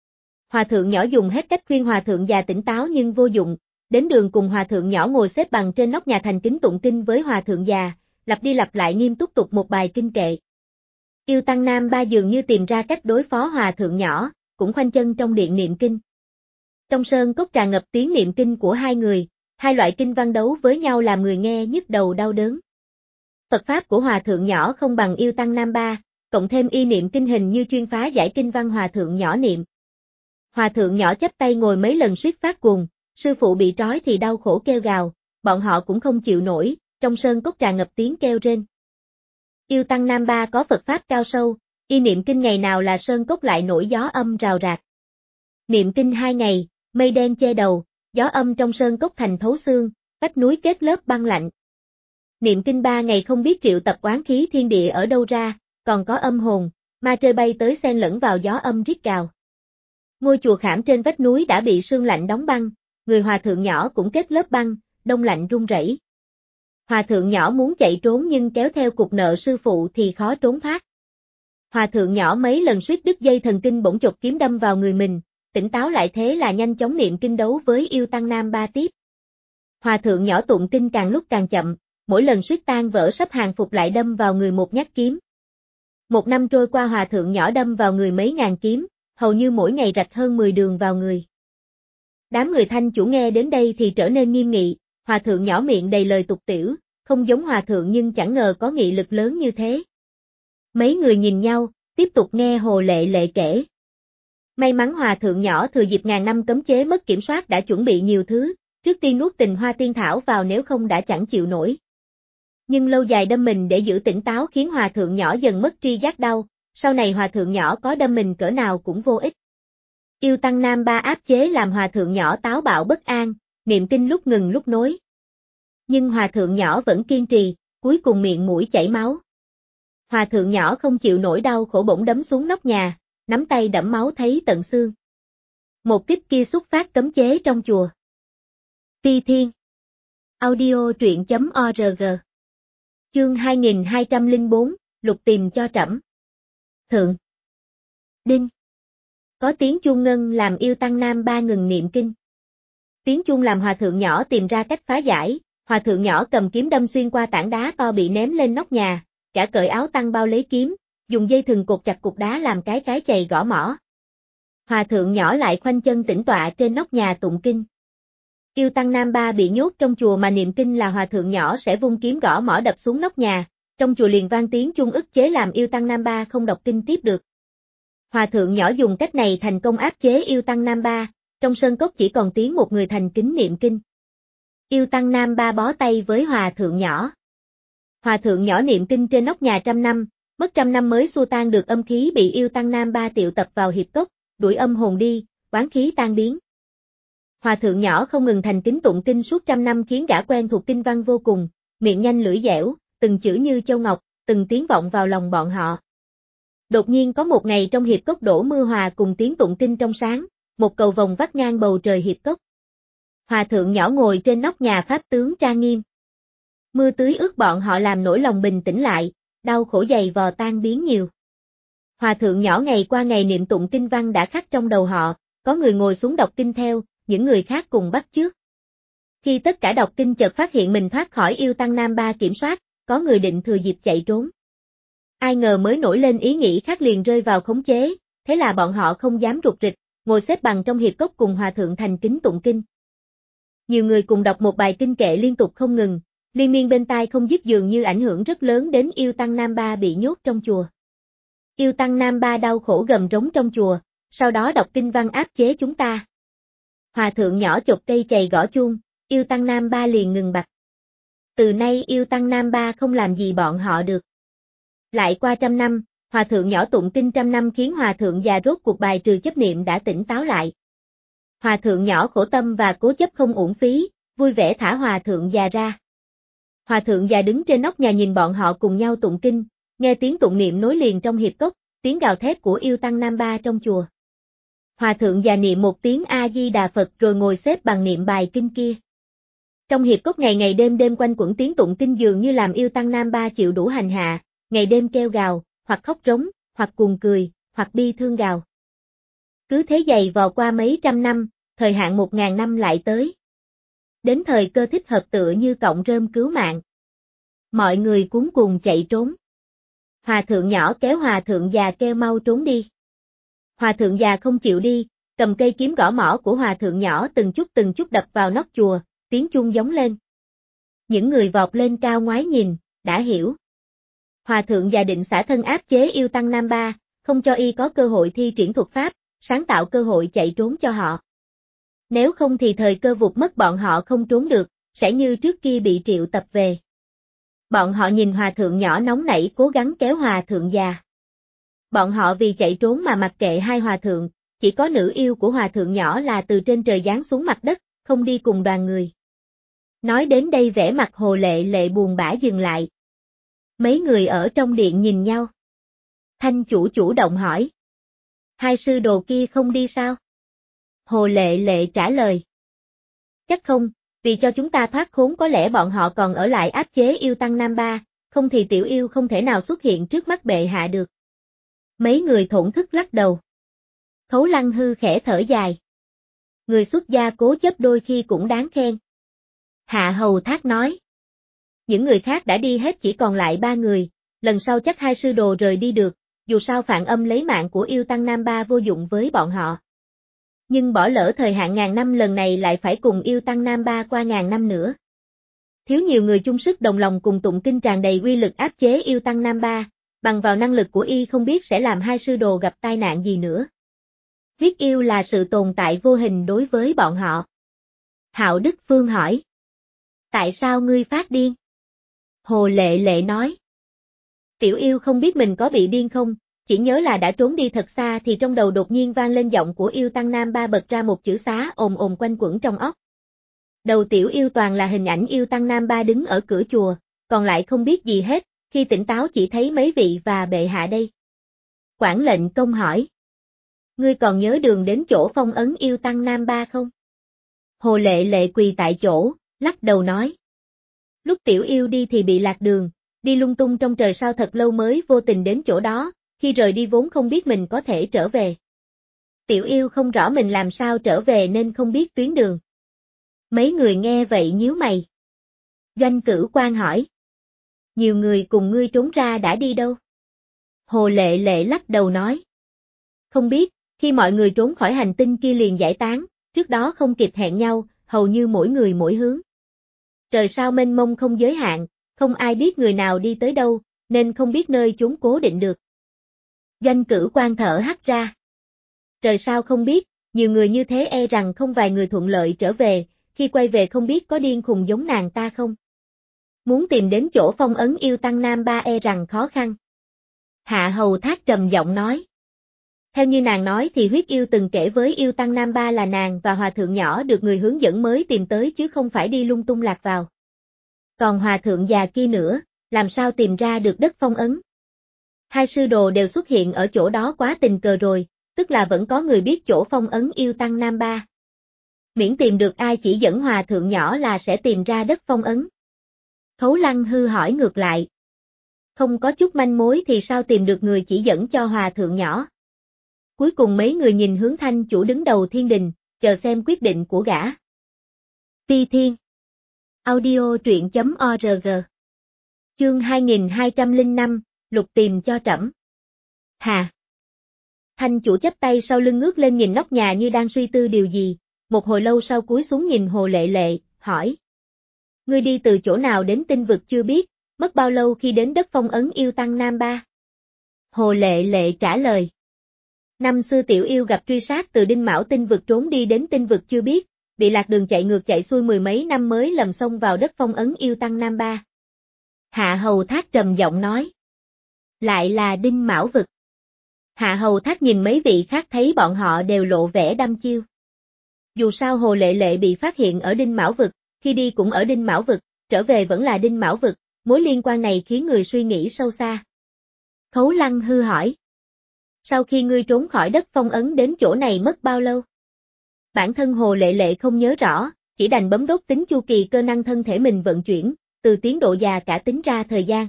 Hòa thượng nhỏ dùng hết cách khuyên hòa thượng già tỉnh táo nhưng vô dụng, đến đường cùng hòa thượng nhỏ ngồi xếp bằng trên nóc nhà thành kính tụng kinh với hòa thượng già, lặp đi lặp lại nghiêm túc tục một bài kinh kệ. Yêu Tăng Nam Ba dường như tìm ra cách đối phó hòa thượng nhỏ, cũng khoanh chân trong điện niệm kinh. Trong sơn cốc tràn ngập tiếng niệm kinh của hai người, hai loại kinh văn đấu với nhau làm người nghe nhức đầu đau đớn. Phật pháp của hòa thượng nhỏ không bằng Yêu Tăng Nam Ba, cộng thêm y niệm kinh hình như chuyên phá giải kinh văn hòa thượng nhỏ niệm. Hòa thượng nhỏ chắp tay ngồi mấy lần suýt phát cuồng, sư phụ bị trói thì đau khổ kêu gào, bọn họ cũng không chịu nổi, trong sơn cốc tràn ngập tiếng kêu rên. Yêu Tăng Nam Ba có Phật pháp cao sâu, y niệm kinh ngày nào là sơn cốc lại nổi gió âm rào rạc. Niệm kinh hai ngày, mây đen che đầu, gió âm trong sơn cốc thành thấu xương, vách núi kết lớp băng lạnh. Niệm kinh ba ngày không biết triệu tập oán khí thiên địa ở đâu ra, còn có âm hồn, ma trời bay tới xen lẫn vào gió âm rít gào. Ngôi chùa khảm trên vách núi đã bị sương lạnh đóng băng, người hòa thượng nhỏ cũng kết lớp băng, đông lạnh run rẩy. Hòa thượng nhỏ muốn chạy trốn nhưng kéo theo cục nợ sư phụ thì khó trốn thoát. Hòa thượng nhỏ mấy lần suýt đứt dây thần kinh bỗng chột kiếm đâm vào người mình, tỉnh táo lại thế là nhanh chóng niệm kinh đấu với Yêu Tăng Nam Ba tiếp. Hòa thượng nhỏ tụng kinh càng lúc càng chậm, mỗi lần suýt tan vỡ sắp hàng phục lại đâm vào người một nhát kiếm. Một năm trôi qua hòa thượng nhỏ đâm vào người mấy ngàn kiếm, hầu như mỗi ngày rạch hơn mười đường vào người. Đám người Thanh Chủ nghe đến đây thì trở nên nghiêm nghị, hòa thượng nhỏ miệng đầy lời tục tiểu, không giống hòa thượng nhưng chẳng ngờ có nghị lực lớn như thế. Mấy người nhìn nhau, tiếp tục nghe Hồ Lệ Lệ kể. May mắn hòa thượng nhỏ thừa dịp ngàn năm cấm chế mất kiểm soát đã chuẩn bị nhiều thứ, trước tiên nuốt tình hoa tiên thảo vào nếu không đã chẳng chịu nổi. Nhưng lâu dài đâm mình để giữ tỉnh táo khiến hòa thượng nhỏ dần mất tri giác đau, sau này hòa thượng nhỏ có đâm mình cỡ nào cũng vô ích. Yêu Tăng Nam Ba áp chế làm hòa thượng nhỏ táo bạo bất an, niệm kinh lúc ngừng lúc nối. Nhưng hòa thượng nhỏ vẫn kiên trì, cuối cùng miệng mũi chảy máu. Hòa thượng nhỏ không chịu nổi đau khổ bỗng đấm xuống nóc nhà, nắm tay đẫm máu thấy tận xương. Một tiếp kia xuất phát cấm chế trong chùa. Phi Thiên Audio truyện chấm org Chương hai nghìn hai trăm lẻ bốn, Lục tìm cho trẫm. Thượng Đinh Có tiếng chuông ngân làm Yêu Tăng Nam Ba ngừng niệm kinh. Tiếng chuông làm hòa thượng nhỏ tìm ra cách phá giải, hòa thượng nhỏ cầm kiếm đâm xuyên qua tảng đá to bị ném lên nóc nhà, cả cởi áo tăng bao lấy kiếm, dùng dây thừng cột chặt cục đá làm cái cái chày gõ mỏ. Hòa thượng nhỏ lại khoanh chân tĩnh tọa trên nóc nhà tụng kinh. Yêu Tăng Nam Ba bị nhốt trong chùa mà niệm kinh là hòa thượng nhỏ sẽ vung kiếm gõ mõ đập xuống nóc nhà, trong chùa liền vang tiếng chuông ức chế làm Yêu Tăng Nam Ba không đọc kinh tiếp được. Hòa thượng nhỏ dùng cách này thành công áp chế Yêu Tăng Nam Ba, trong sơn cốc chỉ còn tiếng một người thành kính niệm kinh. Yêu Tăng Nam Ba bó tay với hòa thượng nhỏ. Hòa thượng nhỏ niệm kinh trên nóc nhà trăm năm, mất trăm năm mới xua tan được âm khí bị Yêu Tăng Nam Ba triệu tập vào hiệp cốc, đuổi âm hồn đi, oán khí tan biến. Hòa thượng nhỏ không ngừng thành kính tụng kinh suốt trăm năm khiến gã quen thuộc kinh văn vô cùng, miệng nhanh lưỡi dẻo, từng chữ như châu ngọc, từng tiếng vọng vào lòng bọn họ. Đột nhiên có một ngày trong hiệp cốc đổ mưa hòa cùng tiếng tụng kinh trong sáng, một cầu vồng vắt ngang bầu trời hiệp cốc. Hòa thượng nhỏ ngồi trên nóc nhà pháp tướng trang nghiêm. Mưa tưới ướt bọn họ làm nỗi lòng bình tĩnh lại, đau khổ dày vò tan biến nhiều. Hòa thượng nhỏ ngày qua ngày niệm tụng kinh văn đã khắc trong đầu họ, có người ngồi xuống đọc kinh theo, những người khác cùng bắt chước. Khi tất cả đọc kinh chợt phát hiện mình thoát khỏi Yêu Tăng Nam Ba kiểm soát, có người định thừa dịp chạy trốn. Ai ngờ mới nổi lên ý nghĩ khác liền rơi vào khống chế, thế là bọn họ không dám rụt rịch, ngồi xếp bằng trong hiệp cốc cùng hòa thượng thành kính tụng kinh. Nhiều người cùng đọc một bài kinh kệ liên tục không ngừng, liên miên bên tai không dứt dường như ảnh hưởng rất lớn đến Yêu Tăng Nam Ba bị nhốt trong chùa. Yêu Tăng Nam Ba đau khổ gầm rống trong chùa, sau đó đọc kinh văn áp chế chúng ta. Hòa thượng nhỏ chộp cây chày gõ chuông, Yêu Tăng Nam Ba liền ngừng bặt. Từ nay Yêu Tăng Nam Ba không làm gì bọn họ được. Lại qua trăm năm, hòa thượng nhỏ tụng kinh trăm năm khiến hòa thượng già rốt cuộc bài trừ chấp niệm đã tỉnh táo lại. Hòa thượng nhỏ khổ tâm và cố chấp không uổng phí, vui vẻ thả hòa thượng già ra. Hòa thượng già đứng trên nóc nhà nhìn bọn họ cùng nhau tụng kinh, nghe tiếng tụng niệm nối liền trong hiệp cốc, tiếng gào thét của Yêu Tăng Nam Ba trong chùa. Hòa thượng già niệm một tiếng A-di-đà Phật rồi ngồi xếp bằng niệm bài kinh kia. Trong hiệp cốc ngày ngày đêm đêm quanh quẩn tiếng tụng kinh dường như làm Yêu Tăng Nam Ba chịu đủ hành hạ, ngày đêm kêu gào, hoặc khóc rống, hoặc cuồng cười, hoặc bi thương gào. Cứ thế giày vò qua mấy trăm năm, thời hạn một ngàn năm lại tới. Đến thời cơ thích hợp tựa như cọng rơm cứu mạng. Mọi người cuống cuồng chạy trốn. Hòa thượng nhỏ kéo hòa thượng già kêu mau trốn đi. Hòa thượng già không chịu đi, cầm cây kiếm gõ mõ của hòa thượng nhỏ từng chút từng chút đập vào nóc chùa, tiếng chuông giống lên. Những người vọt lên cao ngoái nhìn, đã hiểu. Hòa thượng già định xả thân áp chế Yêu Tăng Nam Ba, không cho y có cơ hội thi triển thuật pháp, sáng tạo cơ hội chạy trốn cho họ. Nếu không thì thời cơ vụt mất bọn họ không trốn được, sẽ như trước kia bị triệu tập về. Bọn họ nhìn hòa thượng nhỏ nóng nảy cố gắng kéo hòa thượng già. Bọn họ vì chạy trốn mà mặc kệ hai hòa thượng, chỉ có nữ yêu của hòa thượng nhỏ là từ trên trời giáng xuống mặt đất, không đi cùng đoàn người. Nói đến đây vẻ mặt Hồ Lệ Lệ buồn bã dừng lại. Mấy người ở trong điện nhìn nhau. Thanh chủ chủ động hỏi. Hai sư đồ kia không đi sao? Hồ Lệ Lệ trả lời. Chắc không, vì cho chúng ta thoát khốn có lẽ bọn họ còn ở lại áp chế Yêu Tăng Nam Ba, không thì tiểu yêu không thể nào xuất hiện trước mắt bệ hạ được. Mấy người thổn thức lắc đầu. Khấu Lăng Hư khẽ thở dài. Người xuất gia cố chấp đôi khi cũng đáng khen. Hạ Hầu Thác nói. Những người khác đã đi hết chỉ còn lại ba người, lần sau chắc hai sư đồ rời đi được, dù sao Phạn Âm lấy mạng của Yêu Tăng Nam Ba vô dụng với bọn họ. Nhưng bỏ lỡ thời hạn ngàn năm lần này lại phải cùng Yêu Tăng Nam Ba qua ngàn năm nữa. Thiếu nhiều người chung sức đồng lòng cùng tụng kinh tràn đầy uy lực áp chế Yêu Tăng Nam Ba, bằng vào năng lực của y không biết sẽ làm hai sư đồ gặp tai nạn gì nữa. Huyết yêu là sự tồn tại vô hình đối với bọn họ. Hạo Đức Phương hỏi. Tại sao ngươi phát điên? Hồ Lệ Lệ nói. Tiểu yêu không biết mình có bị điên không, chỉ nhớ là đã trốn đi thật xa thì trong đầu đột nhiên vang lên giọng của Yêu Tăng Nam Ba bật ra một chữ xá ồn ồn quanh quẩn trong óc. Đầu tiểu yêu toàn là hình ảnh Yêu Tăng Nam Ba đứng ở cửa chùa, còn lại không biết gì hết, khi tỉnh táo chỉ thấy mấy vị và bệ hạ đây. Quản lệnh công hỏi. Ngươi còn nhớ đường đến chỗ phong ấn Yêu Tăng Nam Ba không? Hồ Lệ Lệ quỳ tại chỗ, lắc đầu nói. Lúc tiểu yêu đi thì bị lạc đường, đi lung tung trong trời sao thật lâu mới vô tình đến chỗ đó, khi rời đi vốn không biết mình có thể trở về. Tiểu yêu không rõ mình làm sao trở về nên không biết tuyến đường. Mấy người nghe vậy nhíu mày. Doanh Cửu Quan hỏi. Nhiều người cùng ngươi trốn ra đã đi đâu? Hồ Lệ Lệ lắc đầu nói. Không biết, khi mọi người trốn khỏi hành tinh kia liền giải tán, trước đó không kịp hẹn nhau, hầu như mỗi người mỗi hướng. Trời sao mênh mông không giới hạn, không ai biết người nào đi tới đâu, nên không biết nơi chúng cố định được. Doanh Cửu Quan thở hắt ra. Trời sao không biết, nhiều người như thế e rằng không vài người thuận lợi trở về, khi quay về không biết có điên khùng giống nàng ta không. Muốn tìm đến chỗ phong ấn yêu tăng Nam Ba e rằng khó khăn. Hạ Hầu Thác trầm giọng nói. Theo như nàng nói thì huyết yêu từng kể với yêu tăng Nam Ba là nàng và hòa thượng nhỏ được người hướng dẫn mới tìm tới chứ không phải đi lung tung lạc vào. Còn hòa thượng già kia nữa, làm sao tìm ra được đất phong ấn? Hai sư đồ đều xuất hiện ở chỗ đó quá tình cờ rồi, tức là vẫn có người biết chỗ phong ấn yêu tăng Nam Ba. Miễn tìm được ai chỉ dẫn hòa thượng nhỏ là sẽ tìm ra đất phong ấn. Khấu Lăng Hư hỏi ngược lại. Không có chút manh mối thì sao tìm được người chỉ dẫn cho hòa thượng nhỏ? Cuối cùng mấy người nhìn hướng Thanh chủ đứng đầu thiên đình, chờ xem quyết định của gã. Phi Thiên Audio truyện.org Chương hai nghìn hai trăm lẻ năm, Lục tìm cho trẫm. Hà Thanh chủ chắp tay sau lưng ngước lên nhìn nóc nhà như đang suy tư điều gì, một hồi lâu sau cúi xuống nhìn Hồ Lệ Lệ, hỏi. Ngươi đi từ chỗ nào đến tinh vực chưa biết, mất bao lâu khi đến đất phong ấn yêu tăng Nam Ba? Hồ Lệ Lệ trả lời. Năm xưa tiểu yêu gặp truy sát từ Đinh Mão tinh vực trốn đi đến tinh vực chưa biết, bị lạc đường chạy ngược chạy xuôi mười mấy năm mới lầm xông vào đất phong ấn yêu tăng Nam Ba. Hạ Hầu Thác trầm giọng nói. Lại là Đinh Mão vực. Hạ Hầu Thác nhìn mấy vị khác thấy bọn họ đều lộ vẻ đăm chiêu. Dù sao Hồ Lệ Lệ bị phát hiện ở Đinh Mão vực, khi đi cũng ở Đinh Mão vực, trở về vẫn là Đinh Mão vực, mối liên quan này khiến người suy nghĩ sâu xa. Khấu Lăng Hư hỏi. Sau khi ngươi trốn khỏi đất phong ấn đến chỗ này mất bao lâu? Bản thân Hồ Lệ Lệ không nhớ rõ, chỉ đành bấm đốt tính chu kỳ cơ năng thân thể mình vận chuyển, từ tiến độ già cả tính ra thời gian.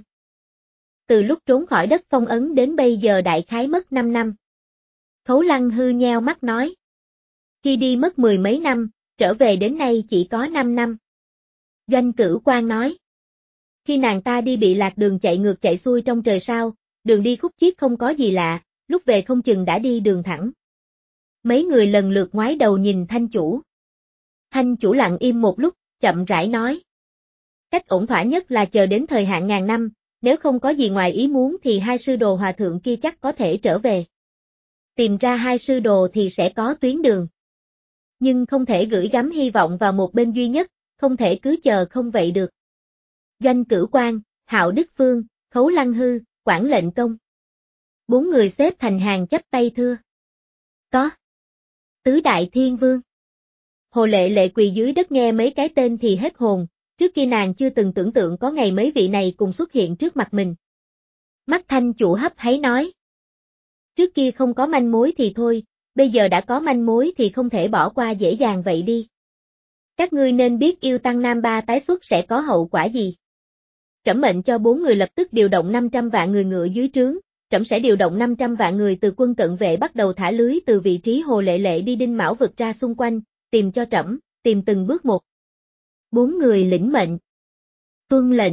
Từ lúc trốn khỏi đất phong ấn đến bây giờ đại khái mất năm năm. Khấu Lăng Hư nheo mắt nói. Khi đi mất mười mấy năm, trở về đến nay chỉ có năm năm. Doanh Cửu Quan nói. Khi nàng ta đi bị lạc đường chạy ngược chạy xuôi trong trời sao, đường đi khúc chiết không có gì lạ, lúc về không chừng đã đi đường thẳng. Mấy người lần lượt ngoái đầu nhìn Thanh chủ. Thanh chủ lặng im một lúc, chậm rãi nói. Cách ổn thỏa nhất là chờ đến thời hạn ngàn năm, nếu không có gì ngoài ý muốn thì hai sư đồ hòa thượng kia chắc có thể trở về. Tìm ra hai sư đồ thì sẽ có tuyến đường. Nhưng không thể gửi gắm hy vọng vào một bên duy nhất, không thể cứ chờ không vậy được. Doanh Cửu Quan, Hạo Đức Phương, Khấu Lăng Hư, Quản Lệnh Công. Bốn người xếp thành hàng chắp tay thưa. Có. Tứ Đại Thiên Vương. Hồ Lệ Lệ quỳ dưới đất nghe mấy cái tên thì hết hồn, trước kia nàng chưa từng tưởng tượng có ngày mấy vị này cùng xuất hiện trước mặt mình. Mắt Thanh chủ hấp háy nói. Trước kia không có manh mối thì thôi, bây giờ đã có manh mối thì không thể bỏ qua dễ dàng vậy đi. Các ngươi nên biết yêu tăng Nam Ba tái xuất sẽ có hậu quả gì. Trẫm mệnh cho bốn người lập tức điều động năm trăm vạn người ngựa dưới trướng, trẫm sẽ điều động năm trăm vạn người từ quân cận vệ bắt đầu thả lưới từ vị trí Hồ Lệ Lệ đi Đinh Mão vực ra xung quanh, tìm cho trẫm, tìm từng bước một. Bốn người lĩnh mệnh. Tuân lệnh.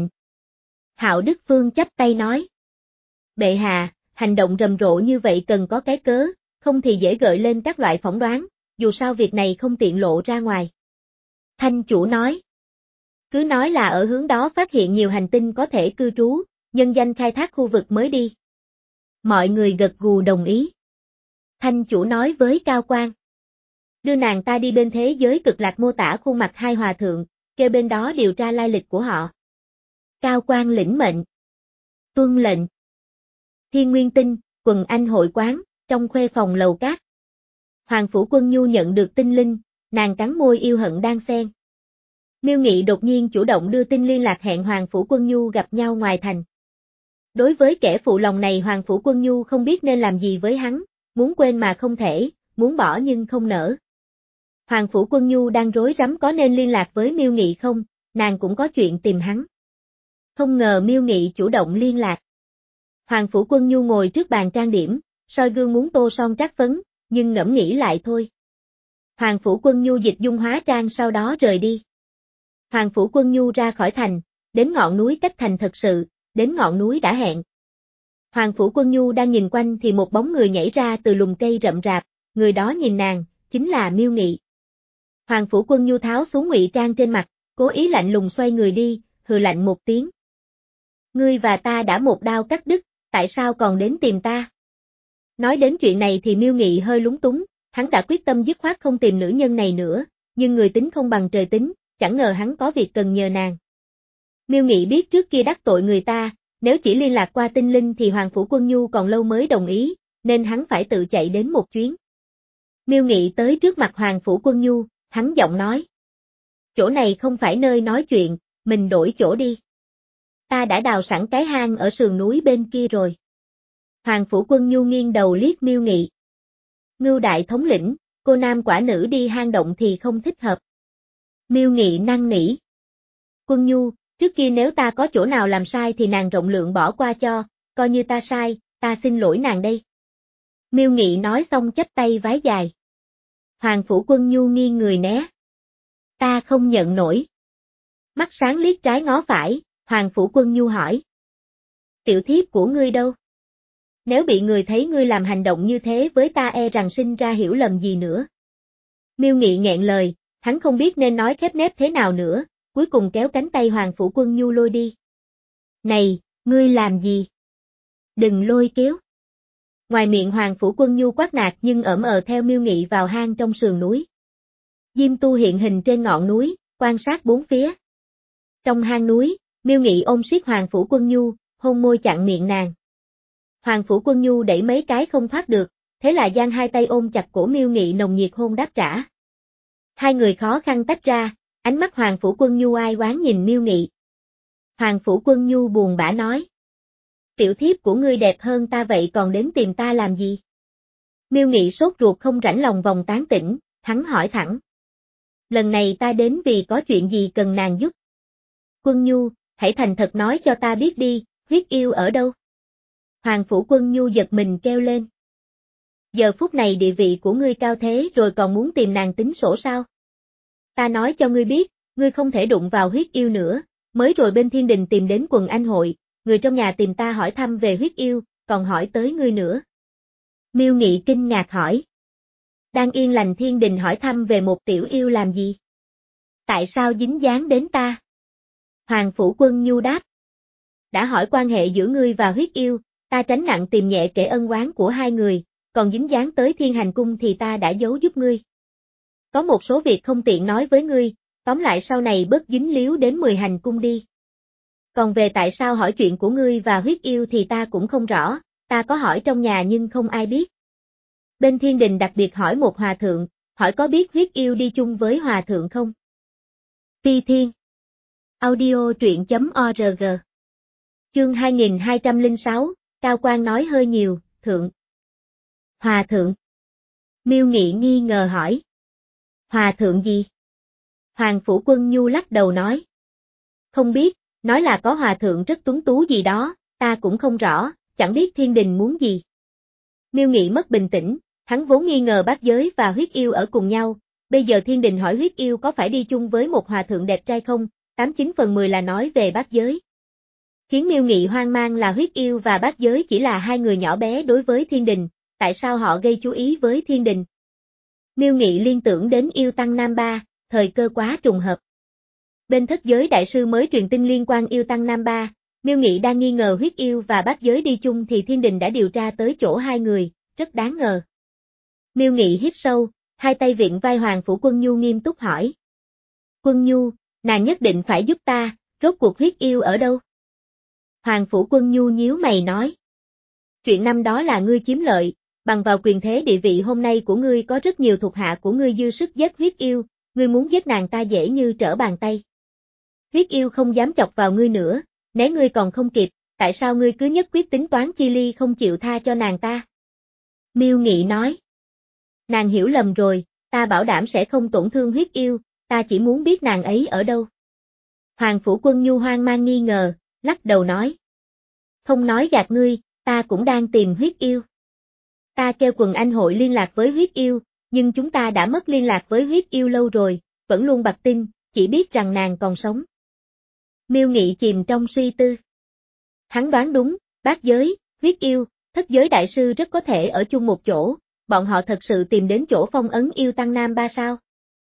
Hạo Đức Phương chắp tay nói. Bệ hạ, hành động rầm rộ như vậy cần có cái cớ, không thì dễ gợi lên các loại phỏng đoán, dù sao việc này không tiện lộ ra ngoài. Thanh chủ nói. Cứ nói là ở hướng đó phát hiện nhiều hành tinh có thể cư trú, nhân danh khai thác khu vực mới đi. Mọi người gật gù đồng ý. Thanh chủ nói với Cao Quan. Đưa nàng ta đi bên thế giới cực lạc mô tả khuôn mặt hai hòa thượng, kêu bên đó điều tra lai lịch của họ. Cao Quan lĩnh mệnh. Tuân lệnh. Thiên Nguyên Tinh, quần anh hội quán, trong khuê phòng lầu cát. Hoàng Phủ Quân Nhu nhận được tin linh, nàng cắn môi yêu hận đang xen. Miêu Nghị đột nhiên chủ động đưa tin liên lạc hẹn Hoàng Phủ Quân Nhu gặp nhau ngoài thành. Đối với kẻ phụ lòng này Hoàng Phủ Quân Nhu không biết nên làm gì với hắn, muốn quên mà không thể, muốn bỏ nhưng không nỡ. Hoàng Phủ Quân Nhu đang rối rắm có nên liên lạc với Miêu Nghị không, nàng cũng có chuyện tìm hắn. Không ngờ Miêu Nghị chủ động liên lạc. Hoàng Phủ Quân Nhu ngồi trước bàn trang điểm, soi gương muốn tô son trát phấn, nhưng ngẫm nghĩ lại thôi. Hoàng Phủ Quân Nhu dịch dung hóa trang sau đó rời đi. Hoàng Phủ Quân Nhu ra khỏi thành, đến ngọn núi cách thành thật sự, đến ngọn núi đã hẹn. Hoàng Phủ Quân Nhu đang nhìn quanh thì một bóng người nhảy ra từ lùm cây rậm rạp, người đó nhìn nàng, chính là Miêu Nghị. Hoàng Phủ Quân Nhu tháo xuống ngụy trang trên mặt, cố ý lạnh lùng xoay người đi, hừ lạnh một tiếng. Ngươi và ta đã một đao cắt đứt, tại sao còn đến tìm ta? Nói đến chuyện này thì Miêu Nghị hơi lúng túng, hắn đã quyết tâm dứt khoát không tìm nữ nhân này nữa, nhưng người tính không bằng trời tính, chẳng ngờ hắn có việc cần nhờ nàng. Miêu Nghị biết trước kia đắc tội người ta, nếu chỉ liên lạc qua tinh linh thì Hoàng Phủ Quân Nhu còn lâu mới đồng ý, nên hắn phải tự chạy đến một chuyến. Miêu Nghị tới trước mặt Hoàng Phủ Quân Nhu, hắn giọng nói. Chỗ này không phải nơi nói chuyện, mình đổi chỗ đi. Ta đã đào sẵn cái hang ở sườn núi bên kia rồi. Hoàng Phủ Quân Nhu nghiêng đầu liếc Miêu Nghị. Ngưu đại thống lĩnh, cô nam quả nữ đi hang động thì không thích hợp. Miêu Nghị năn nỉ. Quân Nhu, trước kia nếu ta có chỗ nào làm sai thì nàng rộng lượng bỏ qua cho, coi như ta sai, ta xin lỗi nàng đây. Miêu Nghị nói xong chắp tay vái dài. Hoàng Phủ Quân Nhu nghiêng người né. Ta không nhận nổi. Mắt sáng liếc trái ngó phải, Hoàng Phủ Quân Nhu hỏi. Tiểu thiếp của ngươi đâu? Nếu bị người thấy ngươi làm hành động như thế với ta e rằng sinh ra hiểu lầm gì nữa. Miêu Nghị nghẹn lời, hắn không biết nên nói khép nép thế nào nữa, cuối cùng kéo cánh tay Hoàng Phủ Quân Nhu lôi đi. Này, ngươi làm gì? Đừng lôi kéo. Ngoài miệng Hoàng Phủ Quân Nhu quát nạt nhưng ẩm ờ theo Miêu Nghị vào hang trong sườn núi. Diêm Tu hiện hình trên ngọn núi, quan sát bốn phía. Trong hang núi, Miêu Nghị ôm siết Hoàng Phủ Quân Nhu, hôn môi chặn miệng nàng. Hoàng Phủ Quân Nhu đẩy mấy cái không thoát được, thế là giang hai tay ôm chặt cổ Miêu Nghị nồng nhiệt hôn đáp trả. Hai người khó khăn tách ra, ánh mắt Hoàng Phủ Quân Nhu ai oán nhìn Miêu Nghị. Hoàng Phủ Quân Nhu buồn bã nói. Tiểu thiếp của ngươi đẹp hơn ta vậy còn đến tìm ta làm gì? Miêu Nghị sốt ruột không rảnh lòng vòng tán tỉnh, hắn hỏi thẳng. Lần này ta đến vì có chuyện gì cần nàng giúp. Quân Nhu, hãy thành thật nói cho ta biết đi, huyết yêu ở đâu? Hoàng Phủ Quân Nhu giật mình kêu lên. Giờ phút này địa vị của ngươi cao thế rồi còn muốn tìm nàng tính sổ sao? Ta nói cho ngươi biết, ngươi không thể đụng vào huyết yêu nữa, mới rồi bên thiên đình tìm đến quần anh hội, người trong nhà tìm ta hỏi thăm về huyết yêu, còn hỏi tới ngươi nữa. Miêu Nghị kinh ngạc hỏi. Đang yên lành thiên đình hỏi thăm về một tiểu yêu làm gì? Tại sao dính dáng đến ta? Hoàng Phủ Quân Nhu đáp. Đã hỏi quan hệ giữa ngươi và huyết yêu, ta tránh nặng tìm nhẹ kể ân oán của hai người, còn dính dáng tới Thiên Hành Cung thì ta đã giấu giúp ngươi. Có một số việc không tiện nói với ngươi, tóm lại sau này bớt dính líu đến Mười Hành Cung đi. Còn về tại sao hỏi chuyện của ngươi và huyết yêu thì ta cũng không rõ, ta có hỏi trong nhà nhưng không ai biết. Bên thiên đình đặc biệt hỏi một hòa thượng, hỏi có biết huyết yêu đi chung với hòa thượng không? Phi Thiên Audio truyện chấm org Chương hai nghìn hai trăm lẻ sáu, Cao Quang nói hơi nhiều, thượng. Hòa thượng. Miêu Nghị nghi ngờ hỏi. Hòa thượng gì? Hoàng Phủ Quân Nhu lắc đầu nói. Không biết, nói là có hòa thượng rất tuấn tú gì đó, ta cũng không rõ, chẳng biết thiên đình muốn gì. Miêu Nghị mất bình tĩnh, hắn vốn nghi ngờ bát giới và huyết yêu ở cùng nhau, bây giờ thiên đình hỏi huyết yêu có phải đi chung với một hòa thượng đẹp trai không, tám chín phần mười là nói về bát giới. Khiến Miêu Nghị hoang mang là huyết yêu và bát giới chỉ là hai người nhỏ bé đối với thiên đình, tại sao họ gây chú ý với thiên đình? Miêu Nghị liên tưởng đến yêu tăng Nam Ba, thời cơ quá trùng hợp. Bên thất giới đại sư mới truyền tin liên quan yêu tăng Nam Ba, Miêu Nghị đang nghi ngờ huyết yêu và bát giới đi chung thì thiên đình đã điều tra tới chỗ hai người, rất đáng ngờ. Miêu Nghị hít sâu, hai tay viện vai Hoàng Phủ Quân Nhu nghiêm túc hỏi. Quân Nhu, nàng nhất định phải giúp ta, rốt cuộc huyết yêu ở đâu? Hoàng Phủ Quân Nhu nhíu mày nói. Chuyện năm đó là ngươi chiếm lợi, bằng vào quyền thế địa vị hôm nay của ngươi có rất nhiều thuộc hạ của ngươi dư sức giết huyết yêu, ngươi muốn giết nàng ta dễ như trở bàn tay. Huyết yêu không dám chọc vào ngươi nữa, né ngươi còn không kịp, tại sao ngươi cứ nhất quyết tính toán chi ly không chịu tha cho nàng ta? Miêu Nghị nói. Nàng hiểu lầm rồi, ta bảo đảm sẽ không tổn thương huyết yêu, ta chỉ muốn biết nàng ấy ở đâu. Hoàng Phủ Quân Nhu hoang mang nghi ngờ, lắc đầu nói. Không nói gạt ngươi, ta cũng đang tìm huyết yêu. Ta kêu quần anh hội liên lạc với huyết yêu, nhưng chúng ta đã mất liên lạc với huyết yêu lâu rồi, vẫn luôn bặt tin, chỉ biết rằng nàng còn sống. Miêu Nghị chìm trong suy tư. Hắn đoán đúng, bát giới, huyết yêu, thất giới đại sư rất có thể ở chung một chỗ, bọn họ thật sự tìm đến chỗ phong ấn yêu tăng Nam Ba sao?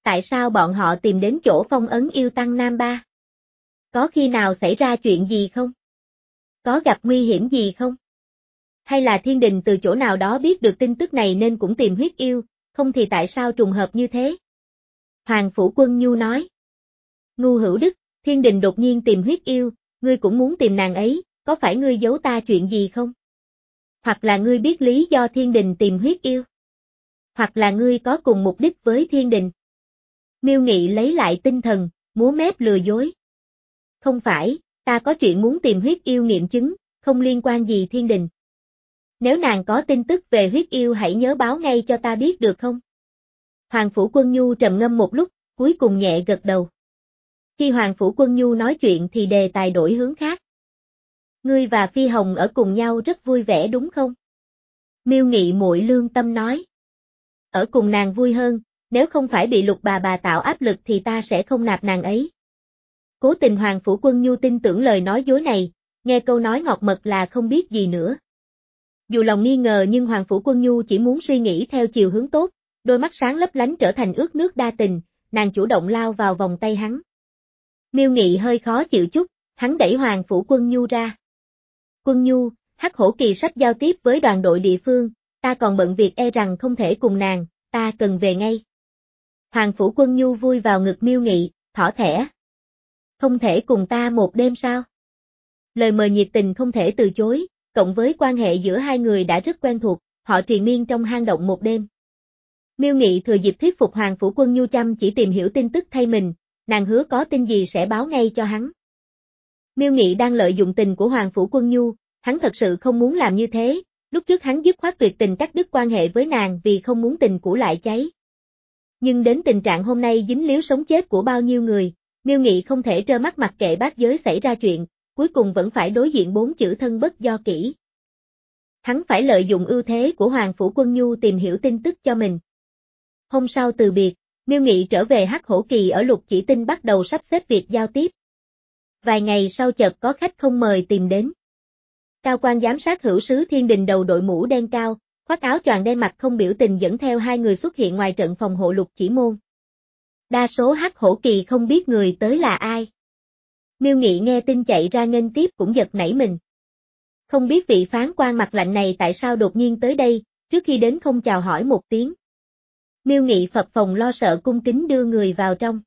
Tại sao bọn họ tìm đến chỗ phong ấn yêu tăng Nam Ba? Có khi nào xảy ra chuyện gì không? Có gặp nguy hiểm gì không? Hay là thiên đình từ chỗ nào đó biết được tin tức này nên cũng tìm huyết yêu, không thì tại sao trùng hợp như thế? Hoàng Phủ Quân Nhu nói. Ngu Hữu Đức, thiên đình đột nhiên tìm huyết yêu, ngươi cũng muốn tìm nàng ấy, có phải ngươi giấu ta chuyện gì không? Hoặc là ngươi biết lý do thiên đình tìm huyết yêu? Hoặc là ngươi có cùng mục đích với thiên đình? Miêu Nghị lấy lại tinh thần, múa mép lừa dối. Không phải, ta có chuyện muốn tìm huyết yêu nghiệm chứng, không liên quan gì thiên đình. Nếu nàng có tin tức về huyết yêu hãy nhớ báo ngay cho ta biết được không? Hoàng Phủ Quân Nhu trầm ngâm một lúc, cuối cùng nhẹ gật đầu. Khi Hoàng Phủ Quân Nhu nói chuyện thì đề tài đổi hướng khác. Ngươi và Phi Hồng ở cùng nhau rất vui vẻ đúng không? Miêu Nghị muội lương tâm nói. Ở cùng nàng vui hơn, nếu không phải bị Lục bà bà tạo áp lực thì ta sẽ không nạp nàng ấy. Cố tình Hoàng Phủ Quân Nhu tin tưởng lời nói dối này, nghe câu nói ngọt mật là không biết gì nữa. Dù lòng nghi ngờ nhưng Hoàng Phủ Quân Nhu chỉ muốn suy nghĩ theo chiều hướng tốt, đôi mắt sáng lấp lánh trở thành ước nước đa tình, nàng chủ động lao vào vòng tay hắn. Miêu Nghị hơi khó chịu chút, hắn đẩy Hoàng Phủ Quân Nhu ra. Quân Nhu, Hắc Hổ Kỳ sắp giao tiếp với đoàn đội địa phương, ta còn bận việc e rằng không thể cùng nàng, ta cần về ngay. Hoàng Phủ Quân Nhu vui vào ngực Miêu Nghị, thỏ thẻ. Không thể cùng ta một đêm sao? Lời mời nhiệt tình không thể từ chối, cộng với quan hệ giữa hai người đã rất quen thuộc, họ triền miên trong hang động một đêm. Miêu Nghị thừa dịp thuyết phục Hoàng Phủ Quân Nhu chăm chỉ tìm hiểu tin tức thay mình, nàng hứa có tin gì sẽ báo ngay cho hắn. Miêu Nghị đang lợi dụng tình của Hoàng Phủ Quân Nhu, hắn thật sự không muốn làm như thế, lúc trước hắn dứt khoát tuyệt tình cắt đứt quan hệ với nàng vì không muốn tình cũ lại cháy. Nhưng đến tình trạng hôm nay dính líu sống chết của bao nhiêu người, Miêu Nghị không thể trơ mắt mặc kệ bát giới xảy ra chuyện, cuối cùng vẫn phải đối diện bốn chữ thân bất do kỷ. Hắn phải lợi dụng ưu thế của Hoàng Phủ Quân Nhu tìm hiểu tin tức cho mình. Hôm sau từ biệt, Miêu Nghị trở về Hắc Hổ Kỳ ở Lục Chỉ Tinh bắt đầu sắp xếp việc giao tiếp. Vài ngày sau chợt có khách không mời tìm đến. Cao quan giám sát hữu sứ thiên đình đầu đội mũ đen cao, khoác áo choàng đen mặt không biểu tình dẫn theo hai người xuất hiện ngoài trận phòng hộ Lục Chỉ Môn. Đa số Hắc Hổ Kỳ không biết người tới là ai. Miêu Nghị nghe tin chạy ra nghênh tiếp cũng giật nảy mình. Không biết vị phán quan mặt lạnh này tại sao đột nhiên tới đây, trước khi đến không chào hỏi một tiếng. Miêu Nghị phập phồng lo sợ cung kính đưa người vào trong.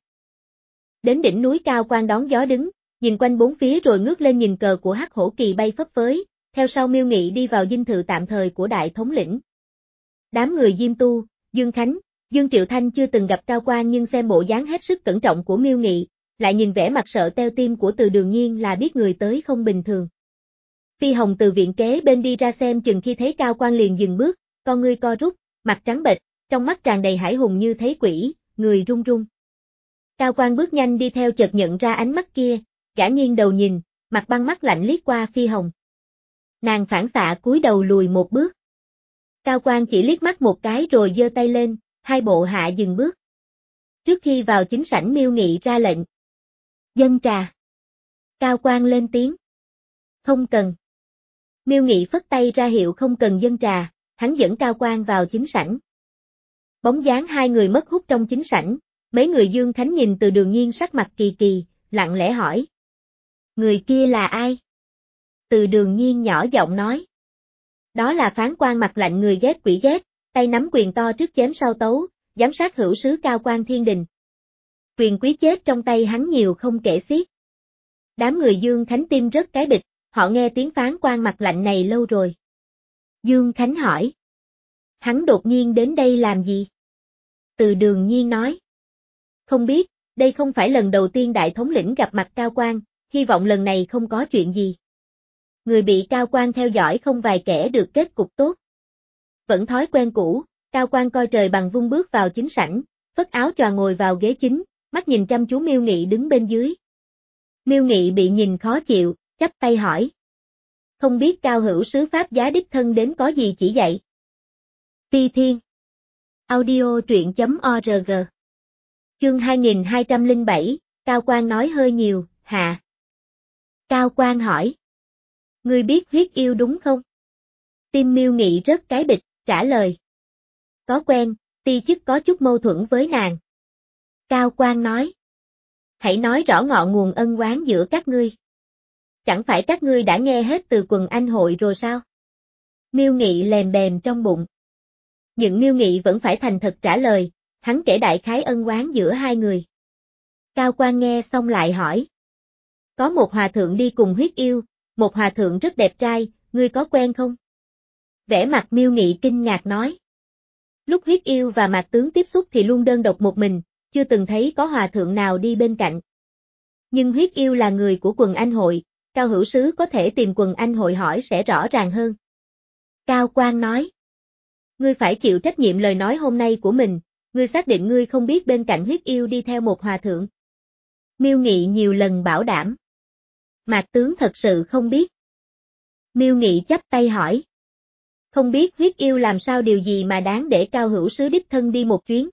Đến đỉnh núi cao quan đón gió đứng, nhìn quanh bốn phía rồi ngước lên nhìn cờ của Hắc Hổ Kỳ bay phấp phới, theo sau Miêu Nghị đi vào dinh thự tạm thời của đại thống lĩnh. Đám người Diêm Tu, Dương Khánh, Dương Triệu Thanh chưa từng gặp Cao Quan nhưng xem bộ dáng hết sức cẩn trọng của Miêu Nghị, lại nhìn vẻ mặt sợ teo tim của Từ Đường Nhiên là biết người tới không bình thường. Phi Hồng từ viện kế bên đi ra xem chừng khi thấy Cao Quan liền dừng bước, con ngươi co rút, mặt trắng bệch, trong mắt tràn đầy hải hùng như thấy quỷ, người run run. Cao Quan bước nhanh đi theo chợt nhận ra ánh mắt kia, gã nghiêng đầu nhìn, mặt băng mắt lạnh liếc qua Phi Hồng. Nàng phản xạ cúi đầu lùi một bước. Cao Quan chỉ liếc mắt một cái rồi giơ tay lên, hai bộ hạ dừng bước. Trước khi vào chính sảnh Miêu Nghị ra lệnh. Dâng trà. Cao Quan lên tiếng. Không cần. Miêu Nghị phất tay ra hiệu không cần dâng trà, hắn dẫn Cao Quan vào chính sảnh. Bóng dáng hai người mất hút trong chính sảnh, mấy người Dương Khánh nhìn Từ Đường Nhiên sắc mặt kỳ kỳ, lặng lẽ hỏi. Người kia là ai? Từ Đường Nhiên nhỏ giọng nói. Đó là phán quan mặt lạnh người ghét quỷ ghét, tay nắm quyền to trước chém sau tấu, giám sát hữu sứ Cao Quan thiên đình. Quyền quý chết trong tay hắn nhiều không kể xiết. Đám người Dương Khánh tim rất cái bịch, họ nghe tiếng phán quan mặt lạnh này lâu rồi. Dương Khánh hỏi. Hắn đột nhiên đến đây làm gì? Từ Đường Nhiên nói. Không biết, đây không phải lần đầu tiên đại thống lĩnh gặp mặt Cao Quan, hy vọng lần này không có chuyện gì. Người bị Cao Quan theo dõi không vài kẻ được kết cục tốt. Vẫn thói quen cũ, Cao Quan coi trời bằng vung bước vào chính sảnh, phất áo choàng ngồi vào ghế chính, mắt nhìn chăm chú Miêu Nghị đứng bên dưới. Miêu Nghị bị nhìn khó chịu, chắp tay hỏi. Không biết Cao hữu sứ Pháp giá đích thân đến có gì chỉ dạy? Phi Thiên. Audio truyện chấm org. Chương hai nghìn hai trăm lẻ bảy, Cao Quan nói hơi nhiều, hạ. Cao Quan hỏi. Ngươi biết huyết yêu đúng không? Tim Miêu Nghị rất cái bịch, trả lời. Có quen, ti chức có chút mâu thuẫn với nàng. Cao Quang nói. Hãy nói rõ ngọn nguồn ân oán giữa các ngươi. Chẳng phải các ngươi đã nghe hết từ quần anh hội rồi sao? Miêu Nghị lèm bèm trong bụng. Nhưng Miêu Nghị vẫn phải thành thật trả lời, hắn kể đại khái ân oán giữa hai người. Cao Quang nghe xong lại hỏi. Có một hòa thượng đi cùng Huyết Yêu, một hòa thượng rất đẹp trai, ngươi có quen không? Vẻ mặt Miêu Nghị kinh ngạc nói. Lúc Huyết Yêu và Mạc Tướng tiếp xúc thì luôn đơn độc một mình, chưa từng thấy có hòa thượng nào đi bên cạnh. Nhưng Huyết Yêu là người của quần anh hội, Cao hữu sứ có thể tìm quần anh hội hỏi sẽ rõ ràng hơn. Cao Quang nói. Ngươi phải chịu trách nhiệm lời nói hôm nay của mình, ngươi xác định ngươi không biết bên cạnh Huyết Yêu đi theo một hòa thượng. Miêu Nghị nhiều lần bảo đảm. Mạc Tướng thật sự không biết. Miêu Nghị chắp tay hỏi. Không biết Huyết Yêu làm sao điều gì mà đáng để Cao hữu sứ đích thân đi một chuyến.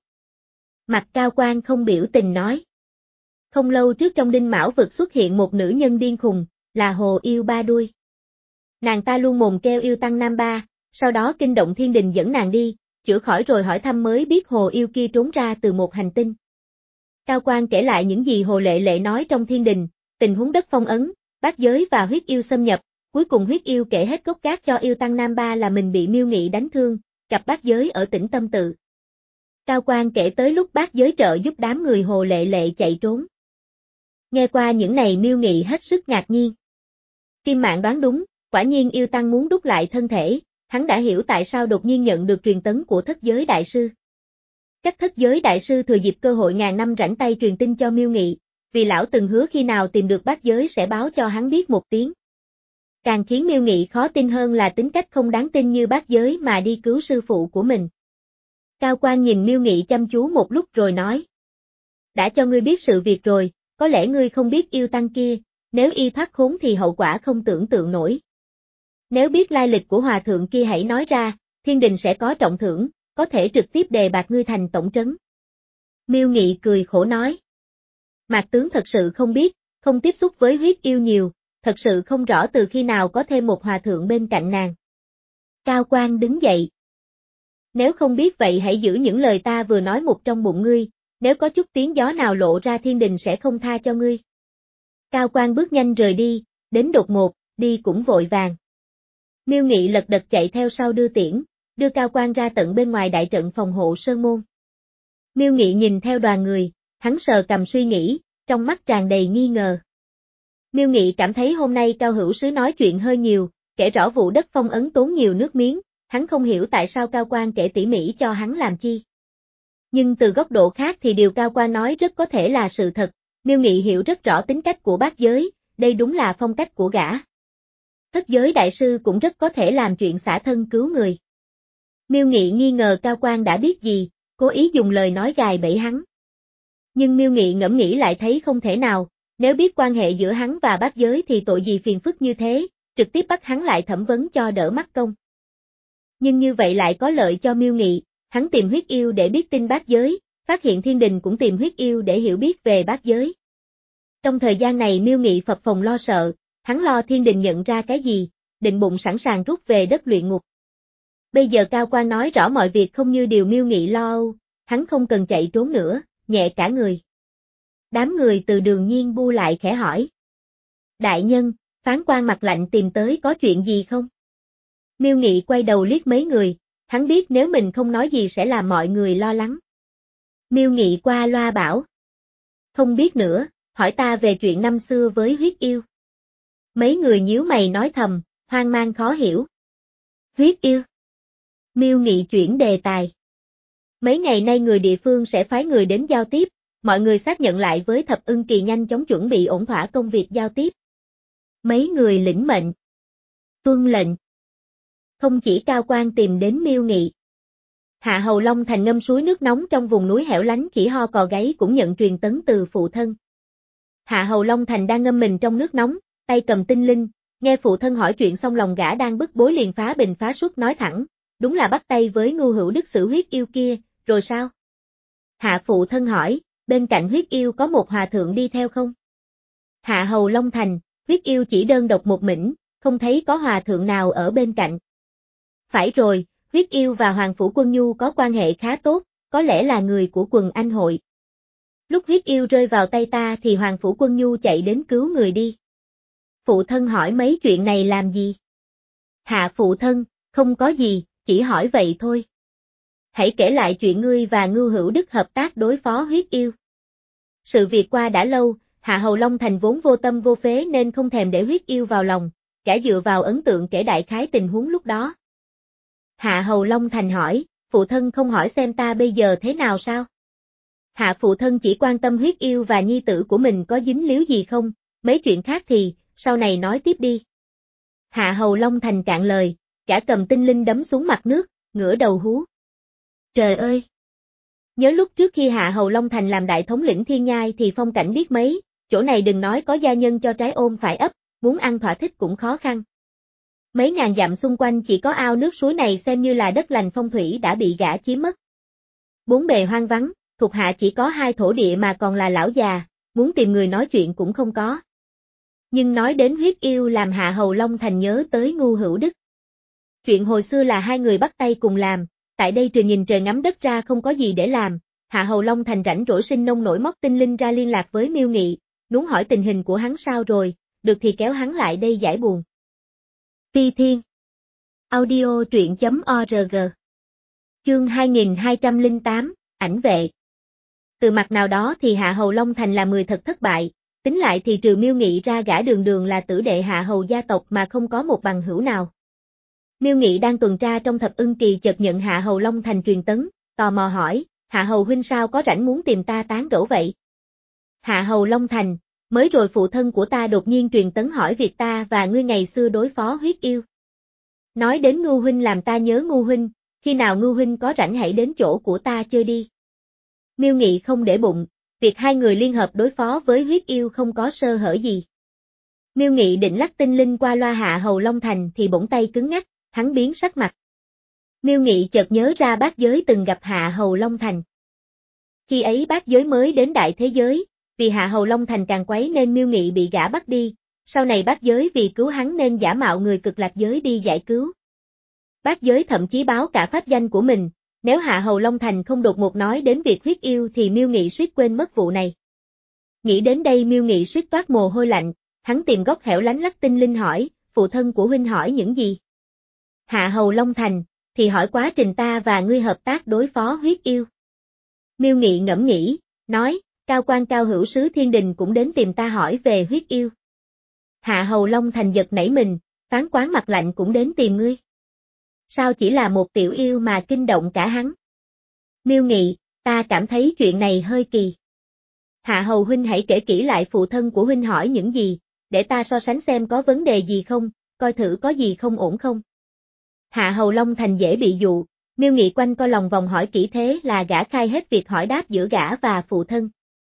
Mặt Cao Quang không biểu tình nói. Không lâu trước trong Đinh Mão vực xuất hiện một nữ nhân điên khùng, là Hồ Yêu Ba Đuôi. Nàng ta luôn mồm kêu yêu tăng Nam Ba, sau đó kinh động thiên đình dẫn nàng đi, chữa khỏi rồi hỏi thăm mới biết Hồ Yêu kia trốn ra từ một hành tinh. Cao Quang kể lại những gì Hồ Lệ Lệ nói trong thiên đình, tình huống đất phong ấn, bát giới và Huyết Yêu xâm nhập, cuối cùng Huyết Yêu kể hết gốc gác cho yêu tăng Nam Ba là mình bị Miêu Nghị đánh thương, gặp bát giới ở tỉnh Tâm Tự. Cao Quang kể tới lúc bát giới trợ giúp đám người Hồ Lệ Lệ chạy trốn. Nghe qua những này Miêu Nghị hết sức ngạc nhiên. Kim Mạn đoán đúng, quả nhiên yêu tăng muốn đúc lại thân thể, hắn đã hiểu tại sao đột nhiên nhận được truyền tấn của Thất Giới Đại Sư. Chắc Thất Giới Đại Sư thừa dịp cơ hội ngàn năm rảnh tay truyền tin cho Miêu Nghị, vì lão từng hứa khi nào tìm được bát giới sẽ báo cho hắn biết một tiếng. Càng khiến Miêu Nghị khó tin hơn là tính cách không đáng tin như bát giới mà đi cứu sư phụ của mình. Cao Quang nhìn Miêu Nghị chăm chú một lúc rồi nói. Đã cho ngươi biết sự việc rồi, có lẽ ngươi không biết yêu tăng kia, nếu y thoát khốn thì hậu quả không tưởng tượng nổi. Nếu biết lai lịch của hòa thượng kia hãy nói ra, thiên đình sẽ có trọng thưởng, có thể trực tiếp đề bạt ngươi thành tổng trấn. Miêu Nghị cười khổ nói. Mạc Tướng thật sự không biết, không tiếp xúc với Huyết Yêu nhiều, thật sự không rõ từ khi nào có thêm một hòa thượng bên cạnh nàng. Cao Quang đứng dậy. Nếu không biết vậy hãy giữ những lời ta vừa nói một trong bụng ngươi, nếu có chút tiếng gió nào lộ ra thiên đình sẽ không tha cho ngươi. Cao Quang bước nhanh rời đi, đến đột ngột, đi cũng vội vàng. Miêu Nghị lật đật chạy theo sau đưa tiễn, đưa Cao Quang ra tận bên ngoài đại trận phòng hộ sơn môn. Miêu Nghị nhìn theo đoàn người, hắn sờ cằm suy nghĩ, trong mắt tràn đầy nghi ngờ. Miêu Nghị cảm thấy hôm nay Cao hữu sứ nói chuyện hơi nhiều, kể rõ vụ đất phong ấn tốn nhiều nước miếng, hắn không hiểu tại sao Cao Quang kể tỉ mỉ cho hắn làm chi. Nhưng từ góc độ khác thì điều Cao Quang nói rất có thể là sự thật, Miêu Nghị hiểu rất rõ tính cách của bát giới, đây đúng là phong cách của gã. Thất Giới Đại Sư cũng rất có thể làm chuyện xả thân cứu người. Miêu Nghị nghi ngờ Cao Quang đã biết gì, cố ý dùng lời nói gài bẫy hắn. Nhưng Miêu Nghị ngẫm nghĩ lại thấy không thể nào, nếu biết quan hệ giữa hắn và bát giới thì tội gì phiền phức như thế, trực tiếp bắt hắn lại thẩm vấn cho đỡ mắc công. Nhưng như vậy lại có lợi cho Miêu Nghị, hắn tìm Huyết Yêu để biết tin bát giới, phát hiện thiên đình cũng tìm Huyết Yêu để hiểu biết về bát giới. Trong thời gian này Miêu Nghị phập phồng lo sợ, hắn lo thiên đình nhận ra cái gì, định bụng sẵn sàng rút về đất luyện ngục. Bây giờ Cao Quang nói rõ mọi việc không như điều Miêu Nghị lo âu, hắn không cần chạy trốn nữa, nhẹ cả người. Đám người từ Đường Nhiên bu lại khẽ hỏi. Đại nhân, phán quan mặt lạnh tìm tới có chuyện gì không? Miêu Nghị quay đầu liếc mấy người, hắn biết nếu mình không nói gì sẽ làm mọi người lo lắng. Miêu Nghị qua loa bảo. Không biết nữa, hỏi ta về chuyện năm xưa với Huyết Yêu. Mấy người nhíu mày nói thầm, hoang mang khó hiểu. Huyết Yêu. Miêu Nghị chuyển đề tài. Mấy ngày nay người địa phương sẽ phái người đến giao tiếp, mọi người xác nhận lại với Thập Ưng Kỳ nhanh chóng chuẩn bị ổn thỏa công việc giao tiếp. Mấy người lĩnh mệnh. Tuân lệnh. Không chỉ Cao Quang tìm đến Miêu Nghị. Hạ Hầu Long Thành ngâm suối nước nóng trong vùng núi hẻo lánh khỉ ho cò gáy cũng nhận truyền tấn từ phụ thân. Hạ Hầu Long Thành đang ngâm mình trong nước nóng, tay cầm tinh linh, nghe phụ thân hỏi chuyện xong lòng gã đang bức bối liền phá bình phá suất nói thẳng, đúng là bắt tay với Ngưu Hữu Đức xử Huyết Yêu kia, rồi sao? Hạ phụ thân hỏi, bên cạnh Huyết Yêu có một hòa thượng đi theo không? Hạ Hầu Long Thành, Huyết Yêu chỉ đơn độc một mình, không thấy có hòa thượng nào ở bên cạnh. Phải rồi, Huyết Yêu và Hoàng Phủ Quân Nhu có quan hệ khá tốt, có lẽ là người của quần anh hội. Lúc huyết yêu rơi vào tay ta thì Hoàng Phủ Quân Nhu chạy đến cứu người đi. Phụ thân hỏi mấy chuyện này làm gì? Hạ phụ thân, không có gì, chỉ hỏi vậy thôi. Hãy kể lại chuyện ngươi và Ngưu Hữu Đức hợp tác đối phó huyết yêu. Sự việc qua đã lâu, Hạ Hầu Long Thành vốn vô tâm vô phế nên không thèm để huyết yêu vào lòng, cả dựa vào ấn tượng kể đại khái tình huống lúc đó. Hạ Hầu Long Thành hỏi, phụ thân không hỏi xem ta bây giờ thế nào sao? Hạ phụ thân chỉ quan tâm huyết yêu và nhi tử của mình có dính líu gì không, mấy chuyện khác thì, sau này nói tiếp đi. Hạ Hầu Long Thành cạn lời, cả cầm tinh linh đấm xuống mặt nước, ngửa đầu hú. Trời ơi! Nhớ lúc trước khi Hạ Hầu Long Thành làm đại thống lĩnh Thiên Nhai thì phong cảnh biết mấy, chỗ này đừng nói có gia nhân cho trái ôm phải ấp, muốn ăn thỏa thích cũng khó khăn. Mấy ngàn dặm xung quanh chỉ có ao nước suối này xem như là đất lành phong thủy đã bị gã chiếm mất. Bốn bề hoang vắng, thuộc hạ chỉ có hai thổ địa mà còn là lão già, muốn tìm người nói chuyện cũng không có. Nhưng nói đến huyết yêu làm Hạ Hầu Long Thành nhớ tới Ngưu Hữu Đức. Chuyện hồi xưa là hai người bắt tay cùng làm, tại đây trừ nhìn trời ngắm đất ra không có gì để làm, Hạ Hầu Long Thành rảnh rỗi sinh nông nổi móc tinh linh ra liên lạc với Miêu Nghị, muốn hỏi tình hình của hắn sao rồi, được thì kéo hắn lại đây giải buồn. Phi Thiên Audio truyện.org Chương hai nghìn hai trăm lẻ tám, ảnh vệ. Từ mặt nào đó thì Hạ Hầu Long Thành là người thật thất bại, tính lại thì trừ Miêu Nghị ra gã đường đường là tử đệ Hạ Hầu gia tộc mà không có một bằng hữu nào. Miêu Nghị đang tuần tra trong Thập Ưng Kỳ chợt nhận Hạ Hầu Long Thành truyền tấn, tò mò hỏi, Hạ Hầu huynh sao có rảnh muốn tìm ta tán gẫu vậy? Hạ Hầu Long Thành, mới rồi phụ thân của ta đột nhiên truyền tấn hỏi việc ta và ngươi ngày xưa đối phó huyết yêu. Nói đến Ngưu huynh làm ta nhớ Ngưu huynh, khi nào Ngưu huynh có rảnh hãy đến chỗ của ta chơi đi. Miêu Nghị không để bụng, việc hai người liên hợp đối phó với huyết yêu không có sơ hở gì. Miêu Nghị định lắc tinh linh qua loa Hạ Hầu Long Thành thì bỗng tay cứng ngắc, hắn biến sắc mặt. Miêu Nghị chợt nhớ ra Bát Giới từng gặp Hạ Hầu Long Thành. Khi ấy Bát Giới mới đến đại thế giới, vì Hạ Hầu Long Thành càng quấy nên Miêu Nghị bị gã bắt đi, sau này Bát Giới vì cứu hắn nên giả mạo người Cực Lạc Giới đi giải cứu. Bát Giới thậm chí báo cả pháp danh của mình, nếu Hạ Hầu Long Thành không đột ngột nói đến việc huyết yêu thì Miêu Nghị suýt quên mất vụ này. Nghĩ đến đây Miêu Nghị suýt toát mồ hôi lạnh, hắn tìm góc hẻo lánh lắc tinh linh hỏi, phụ thân của huynh hỏi những gì? Hạ Hầu Long Thành, thì hỏi quá trình ta và ngươi hợp tác đối phó huyết yêu. Miêu Nghị ngẫm nghĩ, nói, cao quan cao hữu sứ thiên đình cũng đến tìm ta hỏi về huyết yêu. Hạ Hầu Long Thành giật nảy mình, phán quán mặt lạnh cũng đến tìm ngươi. Sao chỉ là một tiểu yêu mà kinh động cả hắn? Miêu Nghị, ta cảm thấy chuyện này hơi kỳ. Hạ Hầu huynh hãy kể kỹ lại phụ thân của huynh hỏi những gì, để ta so sánh xem có vấn đề gì không, coi thử có gì không ổn không. Hạ Hầu Long Thành dễ bị dụ, Miêu Nghị quanh co lòng vòng hỏi kỹ thế là gã khai hết việc hỏi đáp giữa gã và phụ thân.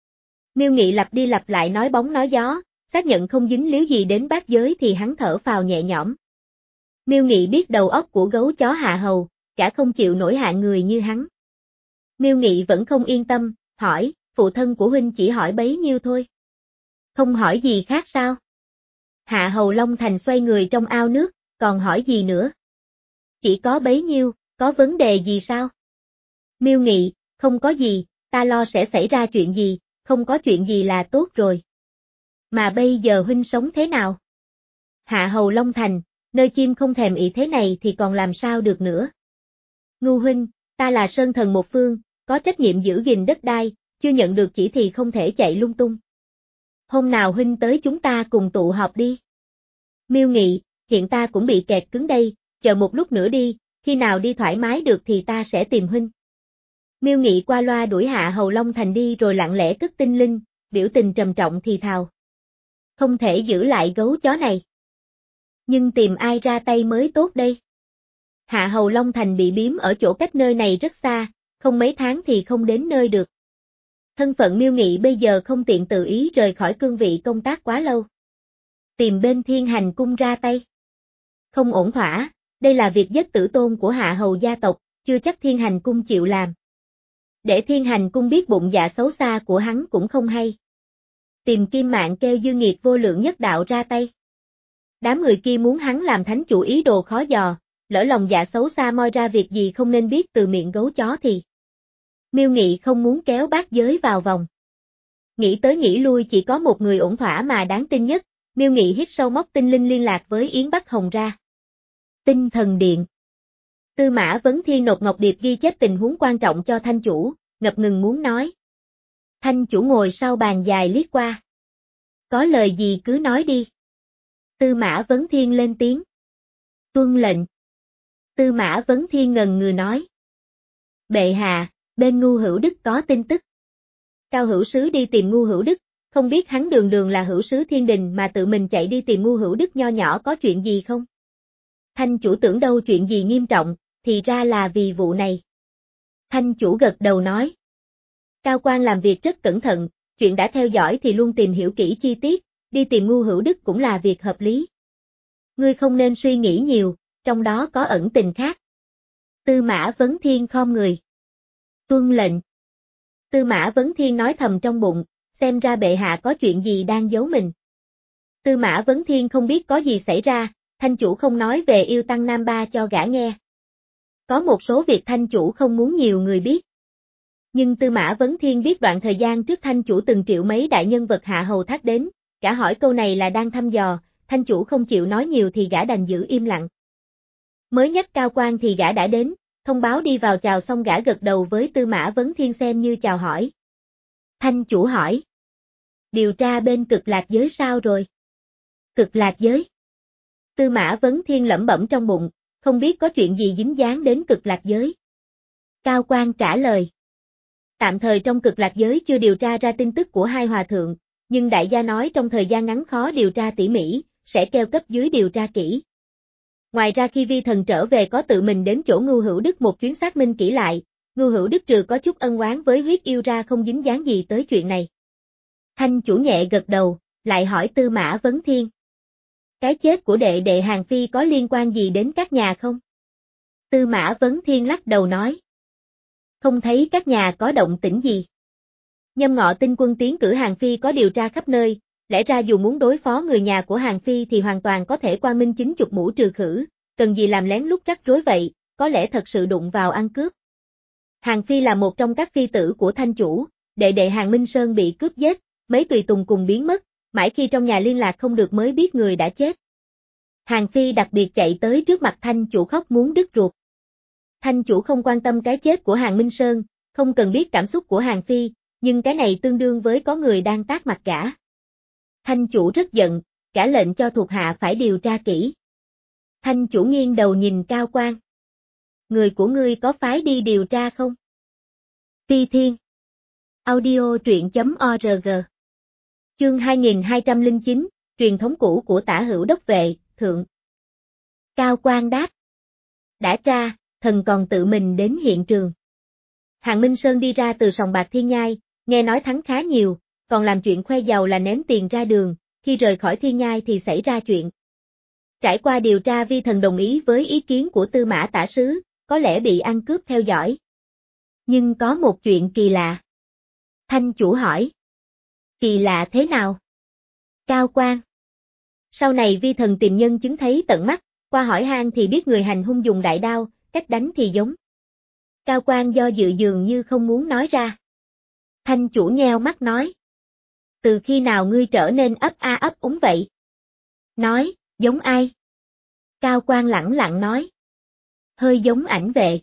Miêu Nghị lặp đi lặp lại nói bóng nói gió, xác nhận không dính líu gì đến Bát Giới thì hắn thở phào nhẹ nhõm. Miêu Nghị biết đầu óc của gấu chó Hạ Hầu, cả không chịu nổi hạng người như hắn. Miêu Nghị vẫn không yên tâm, hỏi, phụ thân của huynh chỉ hỏi bấy nhiêu thôi. Không hỏi gì khác sao? Hạ Hầu Long Thành xoay người trong ao nước, còn hỏi gì nữa? Chỉ có bấy nhiêu, có vấn đề gì sao? Miêu Nghị, không có gì, ta lo sẽ xảy ra chuyện gì, không có chuyện gì là tốt rồi. Mà bây giờ huynh sống thế nào? Hạ Hầu Long Thành, nơi chim không thèm ị thế này thì còn làm sao được nữa. Ngưu huynh, ta là sơn thần một phương, có trách nhiệm giữ gìn đất đai, chưa nhận được chỉ thì không thể chạy lung tung. Hôm nào huynh tới chúng ta cùng tụ họp đi. Miêu Nghị, hiện ta cũng bị kẹt cứng đây, chờ một lúc nữa đi, khi nào đi thoải mái được thì ta sẽ tìm huynh. Miêu Nghị qua loa đuổi Hạ Hầu Long Thành đi rồi lặng lẽ cất tinh linh, biểu tình trầm trọng thì thào. Không thể giữ lại gấu chó này. Nhưng tìm ai ra tay mới tốt đây? Hạ Hầu Long Thành bị biếm ở chỗ cách nơi này rất xa, không mấy tháng thì không đến nơi được. Thân phận Miêu Nghị bây giờ không tiện tự ý rời khỏi cương vị công tác quá lâu. Tìm bên Thiên Hành Cung ra tay. Không ổn thỏa, đây là việc giết tử tôn của Hạ Hầu gia tộc, chưa chắc Thiên Hành Cung chịu làm. Để Thiên Hành Cung biết bụng dạ xấu xa của hắn cũng không hay. Tìm Kim Mạng kêu dư nghiệt vô lượng nhất đạo ra tay. Đám người kia muốn hắn làm thánh chủ ý đồ khó dò, lỡ lòng dạ xấu xa moi ra việc gì không nên biết từ miệng gấu chó thì. Miêu Nghị không muốn kéo Bát Giới vào vòng. Nghĩ tới nghĩ lui chỉ có một người ổn thỏa mà đáng tin nhất, Miêu Nghị hít sâu móc tinh linh liên lạc với Yến Bắc Hồng ra. Tinh thần điện. Tư Mã Vấn Thiên nộp ngọc điệp ghi chép tình huống quan trọng cho thanh chủ, ngập ngừng muốn nói. Thanh chủ ngồi sau bàn dài liếc qua. Có lời gì cứ nói đi. Tư Mã Vấn Thiên lên tiếng. Tuân lệnh. Tư Mã Vấn Thiên ngần ngừ nói. Bệ hạ, bên Ngu Hữu Đức có tin tức. Cao Hữu Sứ đi tìm Ngu Hữu Đức, không biết hắn đường đường là Hữu Sứ Thiên Đình mà tự mình chạy đi tìm Ngu Hữu Đức nho nhỏ có chuyện gì không? Thanh chủ tưởng đâu chuyện gì nghiêm trọng, thì ra là vì vụ này. Thanh chủ gật đầu nói. Cao quan làm việc rất cẩn thận, chuyện đã theo dõi thì luôn tìm hiểu kỹ chi tiết, đi tìm Ngu Hữu Đức cũng là việc hợp lý. Ngươi không nên suy nghĩ nhiều, trong đó có ẩn tình khác. Tư Mã Vấn Thiên khom người. Tuân lệnh. Tư Mã Vấn Thiên nói thầm trong bụng, xem ra bệ hạ có chuyện gì đang giấu mình. Tư Mã Vấn Thiên không biết có gì xảy ra, thanh chủ không nói về yêu tăng Nam Ba cho gã nghe. Có một số việc thanh chủ không muốn nhiều người biết. Nhưng Tư Mã Vấn Thiên biết đoạn thời gian trước thanh chủ từng triệu mấy đại nhân vật hạ hầu thác đến, gã hỏi câu này là đang thăm dò, thanh chủ không chịu nói nhiều thì gã đành giữ im lặng. Mới nhắc cao quan thì gã đã đến, thông báo đi vào chào xong gã gật đầu với Tư Mã Vấn Thiên xem như chào hỏi. Thanh chủ hỏi. Điều tra bên Cực Lạc Giới sao rồi? Cực Lạc Giới. Tư Mã Vấn Thiên lẩm bẩm trong bụng, không biết có chuyện gì dính dáng đến Cực Lạc Giới. Cao quan trả lời. Tạm thời trong Cực Lạc Giới chưa điều tra ra tin tức của hai hòa thượng, nhưng đại gia nói trong thời gian ngắn khó điều tra tỉ mỉ, sẽ kêu cấp dưới điều tra kỹ. Ngoài ra khi vi thần trở về có tự mình đến chỗ Ngưu Hữu Đức một chuyến xác minh kỹ lại, Ngưu Hữu Đức trừ có chút ân oán với huyết yêu ra không dính dáng gì tới chuyện này. Thanh chủ nhẹ gật đầu, lại hỏi Tư Mã Vấn Thiên. Cái chết của đệ đệ Hàng Phi có liên quan gì đến các nhà không? Tư Mã Vấn Thiên lắc đầu nói. Không thấy các nhà có động tĩnh gì. Nhâm Ngọ Tinh quân tiến cử Hàng Phi có điều tra khắp nơi, lẽ ra dù muốn đối phó người nhà của Hàng Phi thì hoàn toàn có thể quang minh chính chục mũ trừ khử, cần gì làm lén lút rắc rối vậy, có lẽ thật sự đụng vào ăn cướp. Hàng Phi là một trong các phi tử của thanh chủ, đệ đệ Hàng Minh Sơn bị cướp giết, mấy tùy tùng cùng biến mất, mãi khi trong nhà liên lạc không được mới biết người đã chết. Hàng Phi đặc biệt chạy tới trước mặt thanh chủ khóc muốn đứt ruột. Thanh chủ không quan tâm cái chết của Hàng Minh Sơn, không cần biết cảm xúc của Hàng Phi, nhưng cái này tương đương với có người đang tát mặt gã. Thanh chủ rất giận, gã lệnh cho thuộc hạ phải điều tra kỹ. Thanh chủ nghiêng đầu nhìn Cao Quan. Người của ngươi có phái đi điều tra không? Phi Thiên. Audio truyện chấm org. Chương hai nghìn hai trăm lẻ chín, truyền thống cũ của Tả Hữu Đốc Vệ, Thượng. Cao Quan đáp. Đã tra, thần còn tự mình đến hiện trường. Hàng Minh Sơn đi ra từ sòng bạc Thiên Nhai, nghe nói thắng khá nhiều, còn làm chuyện khoe giàu là ném tiền ra đường, khi rời khỏi Thiên Nhai thì xảy ra chuyện. Trải qua điều tra vi thần đồng ý với ý kiến của Tư Mã Tả Sứ, có lẽ bị ăn cướp theo dõi. Nhưng có một chuyện kỳ lạ. Thanh chủ hỏi. Kỳ lạ thế nào? Cao Quan. Sau này vi thần tìm nhân chứng thấy tận mắt, qua hỏi han thì biết người hành hung dùng đại đao, cách đánh thì giống. Cao Quan do dự dường như không muốn nói ra. Thanh chủ nheo mắt nói. Từ khi nào ngươi trở nên ấp a ấp úng vậy? Nói, giống ai? Cao Quan lẳng lặng nói. Hơi giống Ảnh Vệ.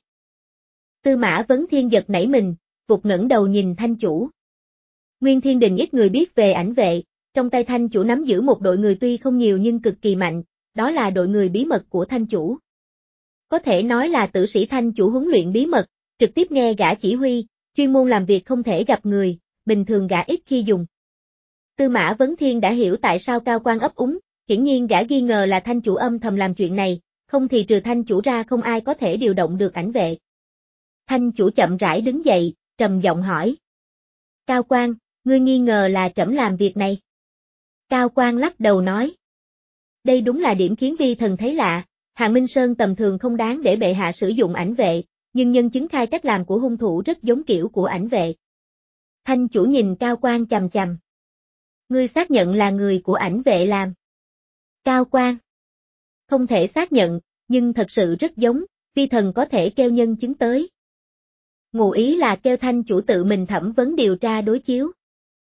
Tư Mã Vấn Thiên giật nảy mình, vụt ngẩng đầu nhìn thanh chủ. Nguyên Thiên Đình ít người biết về Ảnh Vệ, trong tay thanh chủ nắm giữ một đội người tuy không nhiều nhưng cực kỳ mạnh, đó là đội người bí mật của thanh chủ. Có thể nói là tử sĩ thanh chủ huấn luyện bí mật, trực tiếp nghe gã chỉ huy, chuyên môn làm việc không thể gặp người, bình thường gã ít khi dùng. Tư Mã Vấn Thiên đã hiểu tại sao Cao Quan ấp úng, hiển nhiên gã nghi ngờ là thanh chủ âm thầm làm chuyện này, không thì trừ thanh chủ ra không ai có thể điều động được Ảnh Vệ. Thanh chủ chậm rãi đứng dậy, trầm giọng hỏi. Cao Quan, ngươi nghi ngờ là trẫm làm việc này? Cao Quan lắc đầu nói. Đây đúng là điểm khiến vi thần thấy lạ, Hàng Minh Sơn tầm thường không đáng để bệ hạ sử dụng Ảnh Vệ, nhưng nhân chứng khai cách làm của hung thủ rất giống kiểu của Ảnh Vệ. Thanh chủ nhìn Cao Quan chằm chằm. Ngươi xác nhận là người của Ảnh Vệ làm. Cao Quan. Không thể xác nhận, nhưng thật sự rất giống, vi thần có thể kêu nhân chứng tới. Ngụ ý là kêu thanh chủ tự mình thẩm vấn điều tra đối chiếu.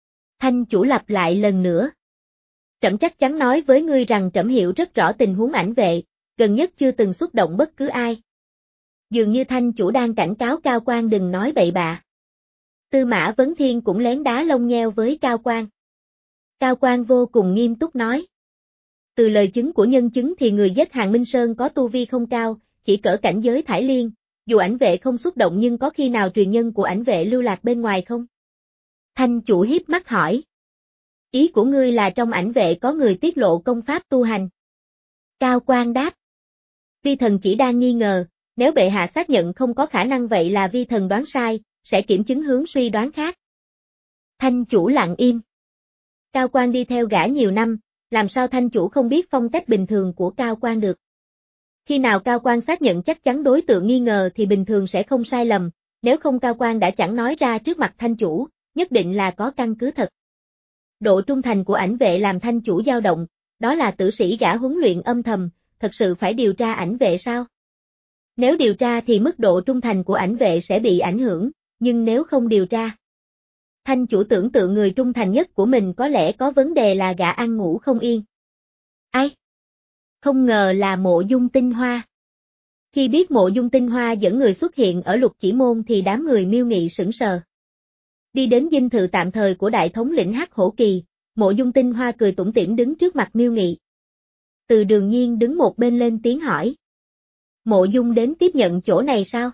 Thanh chủ lặp lại lần nữa. Trẫm chắc chắn nói với ngươi rằng trẫm hiểu rất rõ tình huống ảnh vệ, gần nhất chưa từng xúc động bất cứ ai. Dường như thanh chủ đang cảnh cáo Cao Quan đừng nói bậy bạ. Tư Mã Vấn Thiên cũng lén đá lông nheo với Cao Quan. Cao Quan vô cùng nghiêm túc nói. Từ lời chứng của nhân chứng thì người giết Hàn Minh Sơn có tu vi không cao, chỉ cỡ cảnh giới Thải Liên, dù ảnh vệ không xúc động nhưng có khi nào truyền nhân của ảnh vệ lưu lạc bên ngoài không? Thanh chủ hiếp mắt hỏi. Ý của ngươi là trong ảnh vệ có người tiết lộ công pháp tu hành. Cao Quan đáp. Vi thần chỉ đang nghi ngờ, nếu bệ hạ xác nhận không có khả năng vậy là vi thần đoán sai, sẽ kiểm chứng hướng suy đoán khác. Thanh chủ lặng im. Cao Quan đi theo gã nhiều năm, làm sao thanh chủ không biết phong cách bình thường của Cao Quan được. Khi nào Cao Quan xác nhận chắc chắn đối tượng nghi ngờ thì bình thường sẽ không sai lầm, nếu không Cao Quan đã chẳng nói ra trước mặt thanh chủ, nhất định là có căn cứ thật. Độ trung thành của ảnh vệ làm thanh chủ dao động, đó là tử sĩ gã huấn luyện âm thầm, thật sự phải điều tra ảnh vệ sao? Nếu điều tra thì mức độ trung thành của ảnh vệ sẽ bị ảnh hưởng, nhưng nếu không điều tra. Thanh chủ tưởng tượng người trung thành nhất của mình có lẽ có vấn đề là gã ăn ngủ không yên. Ai? Không ngờ là Mộ Dung Tinh Hoa. Khi biết Mộ Dung Tinh Hoa dẫn người xuất hiện ở Lục Chỉ Môn thì đám người Miêu Nghị sững sờ. Đi đến dinh thự tạm thời của đại thống lĩnh Hắc Hổ Kỳ, Mộ Dung Tinh Hoa cười tủm tỉm đứng trước mặt Miêu Nghị. Từ Đường Nhiên đứng một bên lên tiếng hỏi. Mộ Dung đến tiếp nhận chỗ này sao?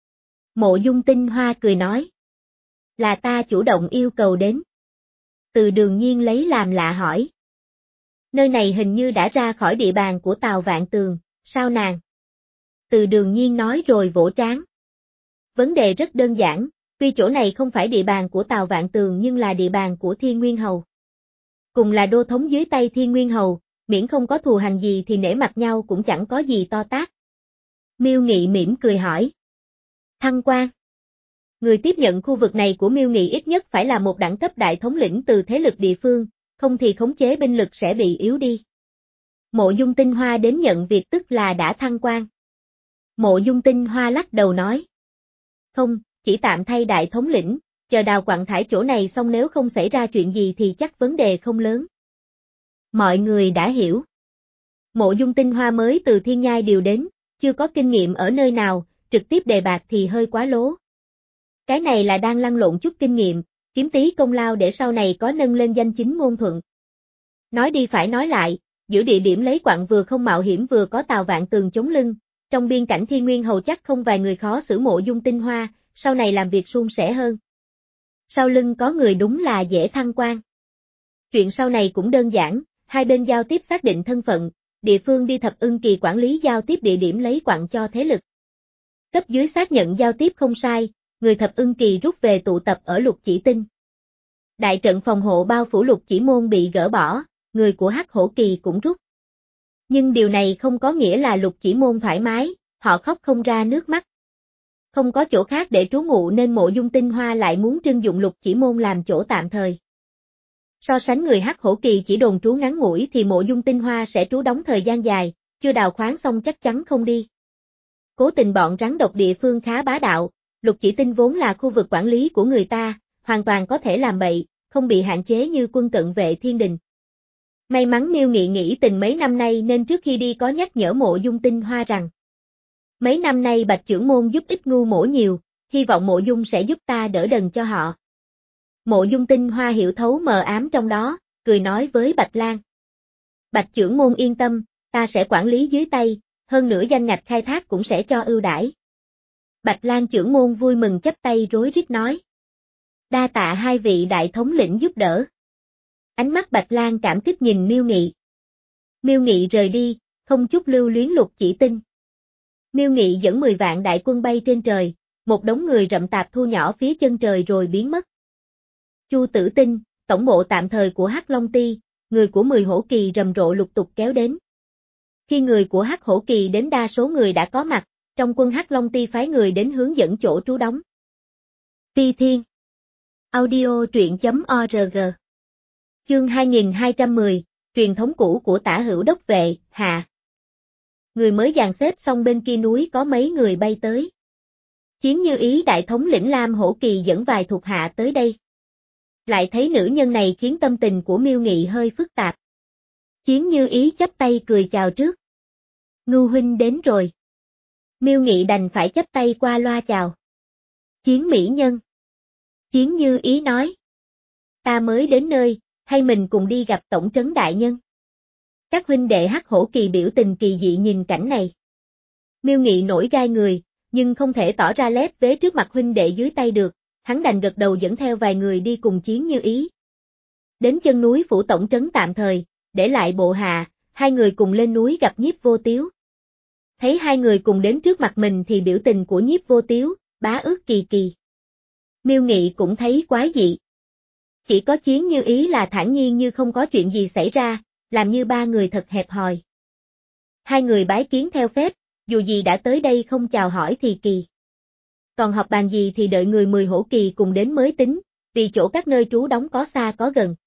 Mộ Dung Tinh Hoa cười nói. Là ta chủ động yêu cầu đến. Từ Đường Nhiên lấy làm lạ hỏi. Nơi này hình như đã ra khỏi địa bàn của Tào Vạn Tường, sao nàng? Từ Đường Nhiên nói rồi vỗ trán. Vấn đề rất đơn giản, tuy chỗ này không phải địa bàn của Tào Vạn Tường nhưng là địa bàn của Thiên Nguyên Hầu. Cùng là đô thống dưới tay Thiên Nguyên Hầu, miễn không có thù hằn gì thì nể mặt nhau cũng chẳng có gì to tát. Miêu Nghị mỉm cười hỏi. Thăng quan. Người tiếp nhận khu vực này của Miêu Nghị ít nhất phải là một đẳng cấp đại thống lĩnh từ thế lực địa phương, không thì khống chế binh lực sẽ bị yếu đi. Mộ Dung Tinh Hoa đến nhận việc tức là đã thăng quan. Mộ Dung Tinh Hoa lắc đầu nói. Không, chỉ tạm thay đại thống lĩnh, chờ Đào Quặng Thải chỗ này xong nếu không xảy ra chuyện gì thì chắc vấn đề không lớn. Mọi người đã hiểu. Mộ Dung Tinh Hoa mới từ Thiên Nhai điều đến, chưa có kinh nghiệm ở nơi nào, trực tiếp đề bạt thì hơi quá lố. Cái này là đang lăn lộn chút kinh nghiệm, kiếm tí công lao để sau này có nâng lên danh chính ngôn thuận. Nói đi phải nói lại, giữa địa điểm lấy quặng vừa không mạo hiểm vừa có Tào Vạn Tường chống lưng, trong biên cảnh Thiên Nguyên Hầu chắc không vài người khó xử Mộ Dung Tinh Hoa, sau này làm việc suôn sẻ hơn. Sau lưng có người đúng là dễ thăng quan. Chuyện sau này cũng đơn giản, hai bên giao tiếp xác định thân phận, địa phương đi Thập Ưng Kỳ quản lý giao tiếp địa điểm lấy quặng cho thế lực. Cấp dưới xác nhận giao tiếp không sai, người Thập Ưng Kỳ rút về tụ tập ở Lục Chỉ Tinh. Đại trận phòng hộ bao phủ Lục Chỉ Môn bị gỡ bỏ, người của Hắc Hổ Kỳ cũng rút. Nhưng điều này không có nghĩa là Lục Chỉ Môn thoải mái, họ khóc không ra nước mắt. Không có chỗ khác để trú ngụ nên Mộ Dung Tinh Hoa lại muốn trưng dụng Lục Chỉ Môn làm chỗ tạm thời. So sánh người Hắc Hổ Kỳ chỉ đồn trú ngắn ngủi thì Mộ Dung Tinh Hoa sẽ trú đóng thời gian dài, chưa đào khoáng xong chắc chắn không đi. Cố tình bọn rắn độc địa phương khá bá đạo, Lục Chỉ Tinh vốn là khu vực quản lý của người ta, hoàn toàn có thể làm bậy, không bị hạn chế như quân cận vệ thiên đình. May mắn Miêu Nghị nghĩ tình mấy năm nay nên trước khi đi có nhắc nhở Mộ Dung Tinh Hoa rằng mấy năm nay Bạch trưởng môn giúp ích ngu mổ nhiều, hy vọng Mộ Dung sẽ giúp ta đỡ đần cho họ. Mộ Dung Tinh Hoa hiểu thấu mờ ám trong đó, cười nói với Bạch Lan. Bạch trưởng môn yên tâm, ta sẽ quản lý dưới tay, hơn nữa danh ngạch khai thác cũng sẽ cho ưu đãi. Bạch Lan trưởng môn vui mừng chắp tay rối rít nói. Đa tạ hai vị đại thống lĩnh giúp đỡ. Ánh mắt Bạch Lan cảm kích nhìn Miêu Nghị. Miêu Nghị rời đi, không chút lưu luyến Lục Chỉ Tinh. Miêu Nghị dẫn mười vạn đại quân bay trên trời, một đống người rậm tạp thu nhỏ phía chân trời rồi biến mất. Chu Tử Tinh, tổng bộ tạm thời của Hắc Long Ti, người của mười hổ kỳ rầm rộ lục tục kéo đến. Khi người của Hắc Hổ Kỳ đến đa số người đã có mặt, trong quân Hắc Long Ti phái người đến hướng dẫn chỗ trú đóng. Ti Thiên Audio truyện chấm org Chương hai nghìn hai trăm mười, truyền thống cũ của Tả Hữu Đốc Vệ, hạ. Người mới dàn xếp xong bên kia núi có mấy người bay tới. Chiến Như Ý đại thống lĩnh Lam Hổ Kỳ dẫn vài thuộc hạ tới đây. Lại thấy nữ nhân này khiến tâm tình của Miêu Nghị hơi phức tạp. Chiến Như Ý chắp tay cười chào trước. Ngưu huynh đến rồi. Miêu Nghị đành phải chắp tay qua loa chào. Chiến mỹ nhân. Chiến Như Ý nói. Ta mới đến nơi, hay mình cùng đi gặp tổng trấn đại nhân. Các huynh đệ Hắc Hổ Kỳ biểu tình kỳ dị nhìn cảnh này. Miêu Nghị nổi gai người, nhưng không thể tỏ ra lép vế trước mặt huynh đệ dưới tay được, hắn đành gật đầu dẫn theo vài người đi cùng Chiến Như Ý. Đến chân núi phủ tổng trấn tạm thời, để lại bộ hạ, hai người cùng lên núi gặp Nhiếp Vô Tiếu. Thấy hai người cùng đến trước mặt mình thì biểu tình của Nhiếp Vô Tiếu, bá ước kỳ kỳ. Miêu Nghị cũng thấy quái dị. Chỉ có Chiến Như Ý là thản nhiên như không có chuyện gì xảy ra, làm như ba người thật hẹp hòi. Hai người bái kiến theo phép, dù gì đã tới đây không chào hỏi thì kỳ. Còn họp bàn gì thì đợi người mười hổ kỳ cùng đến mới tính, vì chỗ các nơi trú đóng có xa có gần.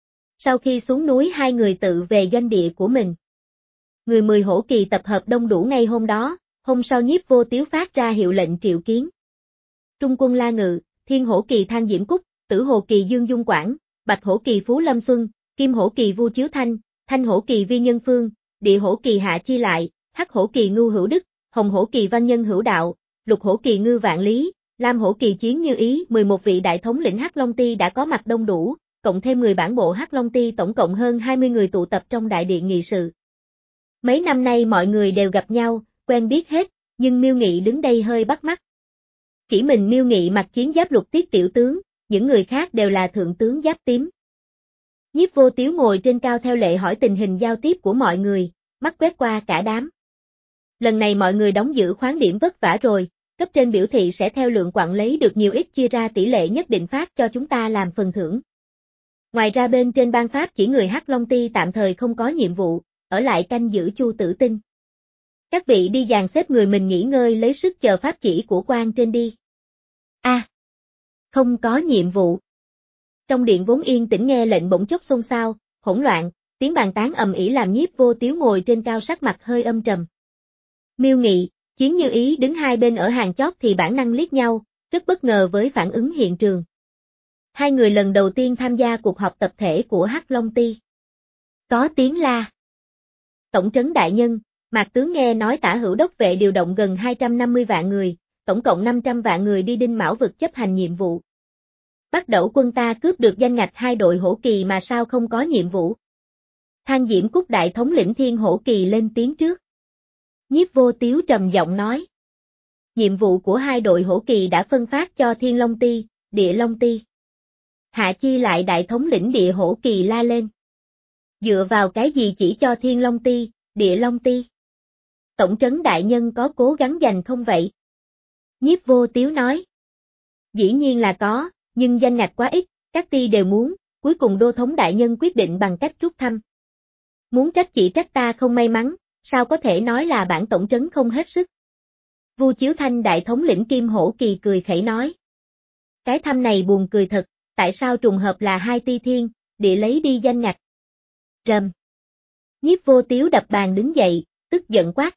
Sau khi xuống núi hai người tự về doanh địa của mình. Người mười hổ kỳ tập hợp đông đủ ngay hôm đó, hôm sau Nhiếp Vô Tiếu phát ra hiệu lệnh triệu kiến. Trung quân La Ngự, Thiên hổ kỳ Thang Diễm Cúc, Tử hổ kỳ Dương Dung Quảng, Bạch hổ kỳ Phú Lâm Xuân, Kim hổ kỳ Vu Chiếu Thanh, Thanh hổ kỳ Vi Nhân Phương, Địa hổ kỳ Hạ Chi Lại, Hắc hổ kỳ Ngưu Hữu Đức, Hồng hổ kỳ Văn Nhân Hữu Đạo, Lục hổ kỳ Ngư Vạn Lý, Lam hổ kỳ Chiến Như Ý, mười một vị đại thống lĩnh Hắc Long Ty đã có mặt đông đủ, cộng thêm mười bản bộ Hắc Long Ty tổng cộng hơn hai mươi người tụ tập trong đại điện nghị sự. Mấy năm nay mọi người đều gặp nhau, quen biết hết, nhưng Miêu Nghị đứng đây hơi bắt mắt. Chỉ mình Miêu Nghị mặc chiến giáp lục tiết tiểu tướng, những người khác đều là thượng tướng giáp tím. Nhiếp Vô Tiếu ngồi trên cao theo lệ hỏi tình hình giao tiếp của mọi người, mắt quét qua cả đám. Lần này mọi người đóng giữ khoáng điểm vất vả rồi, cấp trên biểu thị sẽ theo lượng quặng lấy được nhiều ít chia ra tỷ lệ nhất định phát cho chúng ta làm phần thưởng. Ngoài ra bên trên ban pháp chỉ người Hắc Long Ty tạm thời không có nhiệm vụ, ở lại canh giữ Chu Tử Tinh. Các vị đi dàn xếp người mình nghỉ ngơi lấy sức chờ pháp chỉ của quan trên đi. A, à, không có nhiệm vụ. Trong điện vốn yên tĩnh nghe lệnh bỗng chốc xôn xao, hỗn loạn, tiếng bàn tán ầm ĩ làm Nhiếp Vô Tiếu ngồi trên cao sắc mặt hơi âm trầm. Miêu Nghị, Chiến Như Ý đứng hai bên ở hàng chót thì bản năng liếc nhau, rất bất ngờ với phản ứng hiện trường. Hai người lần đầu tiên tham gia cuộc họp tập thể của Hắc Long Ty. Có tiếng la. Tổng trấn đại nhân, Mạc tướng nghe nói Tả Hữu đốc vệ điều động gần hai trăm năm mươi vạn người, tổng cộng năm trăm vạn người đi Đinh Mão vực chấp hành nhiệm vụ. Bắt đầu quân ta cướp được danh ngạch hai đội hổ kỳ mà sao không có nhiệm vụ. Thang Diễm Cúc đại thống lĩnh Thiên hổ kỳ lên tiếng trước. Nhiếp Vô Tiếu trầm giọng nói. Nhiệm vụ của hai đội hổ kỳ đã phân phát cho Thiên Long Ty, Địa Long Ty. Hạ Chi Lại đại thống lĩnh Địa hổ kỳ la lên. Dựa vào cái gì chỉ cho Thiên Long Ty, Địa Long Ty? Tổng trấn đại nhân có cố gắng giành không vậy? Nhiếp Vô Tiếu nói. Dĩ nhiên là có, nhưng danh ngạch quá ít, các ty đều muốn, cuối cùng đô thống đại nhân quyết định bằng cách rút thăm. Muốn trách chỉ trách ta không may mắn, sao có thể nói là bản tổng trấn không hết sức? Vu Chiếu Thanh đại thống lĩnh Kim hổ kỳ cười khẩy nói. Cái thăm này buồn cười thật, tại sao trùng hợp là hai ty thiên, địa lấy đi danh ngạch? Rầm. Nhiếp Vô Tiếu đập bàn đứng dậy, tức giận quát.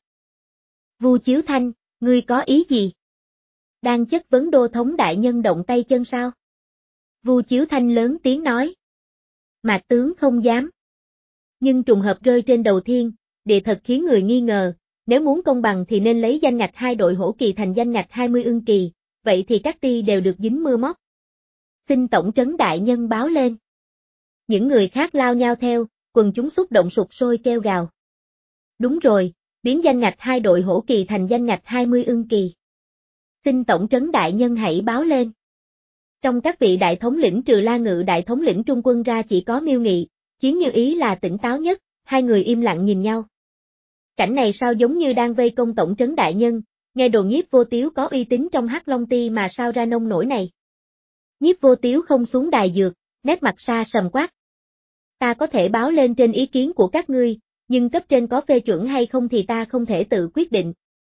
Vu Chiếu Thanh, ngươi có ý gì? Đang chất vấn đô thống đại nhân động tay chân sao? Vu Chiếu Thanh lớn tiếng nói. Mạc tướng không dám. Nhưng trùng hợp rơi trên đầu thiên, địa thật khiến người nghi ngờ, nếu muốn công bằng thì nên lấy danh ngạch hai đội hổ kỳ thành danh ngạch hai mươi ưng kỳ, vậy thì các ty đều được dính mưa móc. Xin tổng trấn đại nhân báo lên. Những người khác lao nhau theo, quần chúng xúc động sục sôi kêu gào. Đúng rồi, biến danh ngạch hai đội hổ kỳ thành danh ngạch hai mươi ưng kỳ. Xin tổng trấn đại nhân hãy báo lên. Trong các vị đại thống lĩnh trừ La Ngự đại thống lĩnh trung quân ra chỉ có Miêu Nghị, Chiến Như Ý là tỉnh táo nhất, hai người im lặng nhìn nhau. Cảnh này sao giống như đang vây công tổng trấn đại nhân, nghe đồn Nhiếp Vô Tiếu có uy tín trong Hắc Long Ty mà sao ra nông nổi này. Nhiếp Vô Tiếu không xuống đài dược, nét mặt xa sầm quát. Ta có thể báo lên trên ý kiến của các ngươi, nhưng cấp trên có phê chuẩn hay không thì ta không thể tự quyết định.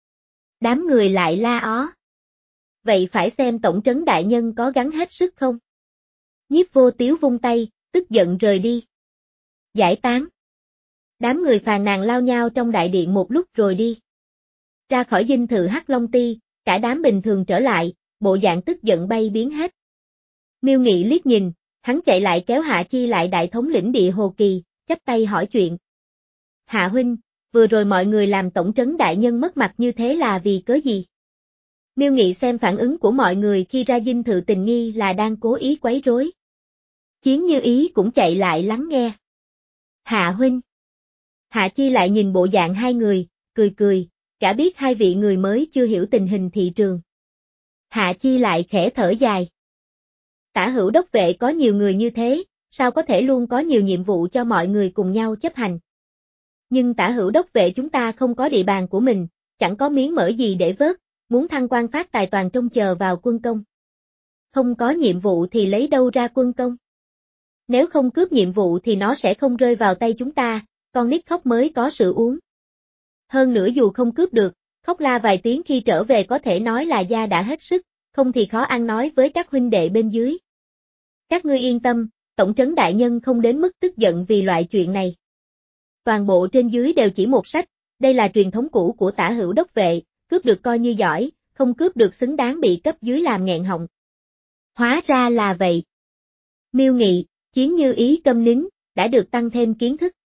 Đám người lại la ó. Vậy phải xem tổng trấn đại nhân có gắng hết sức không? Nhiếp Vô Tiếu vung tay, tức giận rời đi. Giải tán. Đám người phàn nàn lao nhau trong đại điện một lúc rồi đi. Ra khỏi dinh thự Hắc Long Ty, cả đám bình thường trở lại, bộ dạng tức giận bay biến hết. Miêu Nghị liếc nhìn, Hắn chạy lại kéo Hạ Chi lại đại thống lĩnh địa Hồ Kỳ, chắp tay hỏi chuyện. Hạ huynh, vừa rồi mọi người làm tổng trấn đại nhân mất mặt như thế là vì cớ gì? Miêu Nghị xem phản ứng của mọi người khi ra dinh thự tình nghi là đang cố ý quấy rối. Chiến Như Ý cũng chạy lại lắng nghe. Hạ huynh. Hạ Chi lại nhìn bộ dạng hai người, cười cười, cả biết hai vị người mới chưa hiểu tình hình thị trường. Hạ Chi lại khẽ thở dài. Tả hữu đốc vệ có nhiều người như thế, sao có thể luôn có nhiều nhiệm vụ cho mọi người cùng nhau chấp hành. Nhưng tả hữu đốc vệ chúng ta không có địa bàn của mình, chẳng có miếng mỡ gì để vớt, muốn thăng quan phát tài toàn trông chờ vào quân công. Không có nhiệm vụ thì lấy đâu ra quân công. Nếu không cướp nhiệm vụ thì nó sẽ không rơi vào tay chúng ta, con nít khóc mới có sữa uống. Hơn nữa dù không cướp được, khóc la vài tiếng khi trở về có thể nói là da đã hết sức, không thì khó ăn nói với các huynh đệ bên dưới. Các ngươi yên tâm, tổng trấn đại nhân không đến mức tức giận vì loại chuyện này. Toàn bộ trên dưới đều chỉ một sách, đây là truyền thống cũ của tả hữu đốc vệ, cướp được coi như giỏi, không cướp được xứng đáng bị cấp dưới làm nghẹn họng. Hóa ra là vậy. Miêu Nghị, Chiến Như Ý câm nín, đã được tăng thêm kiến thức.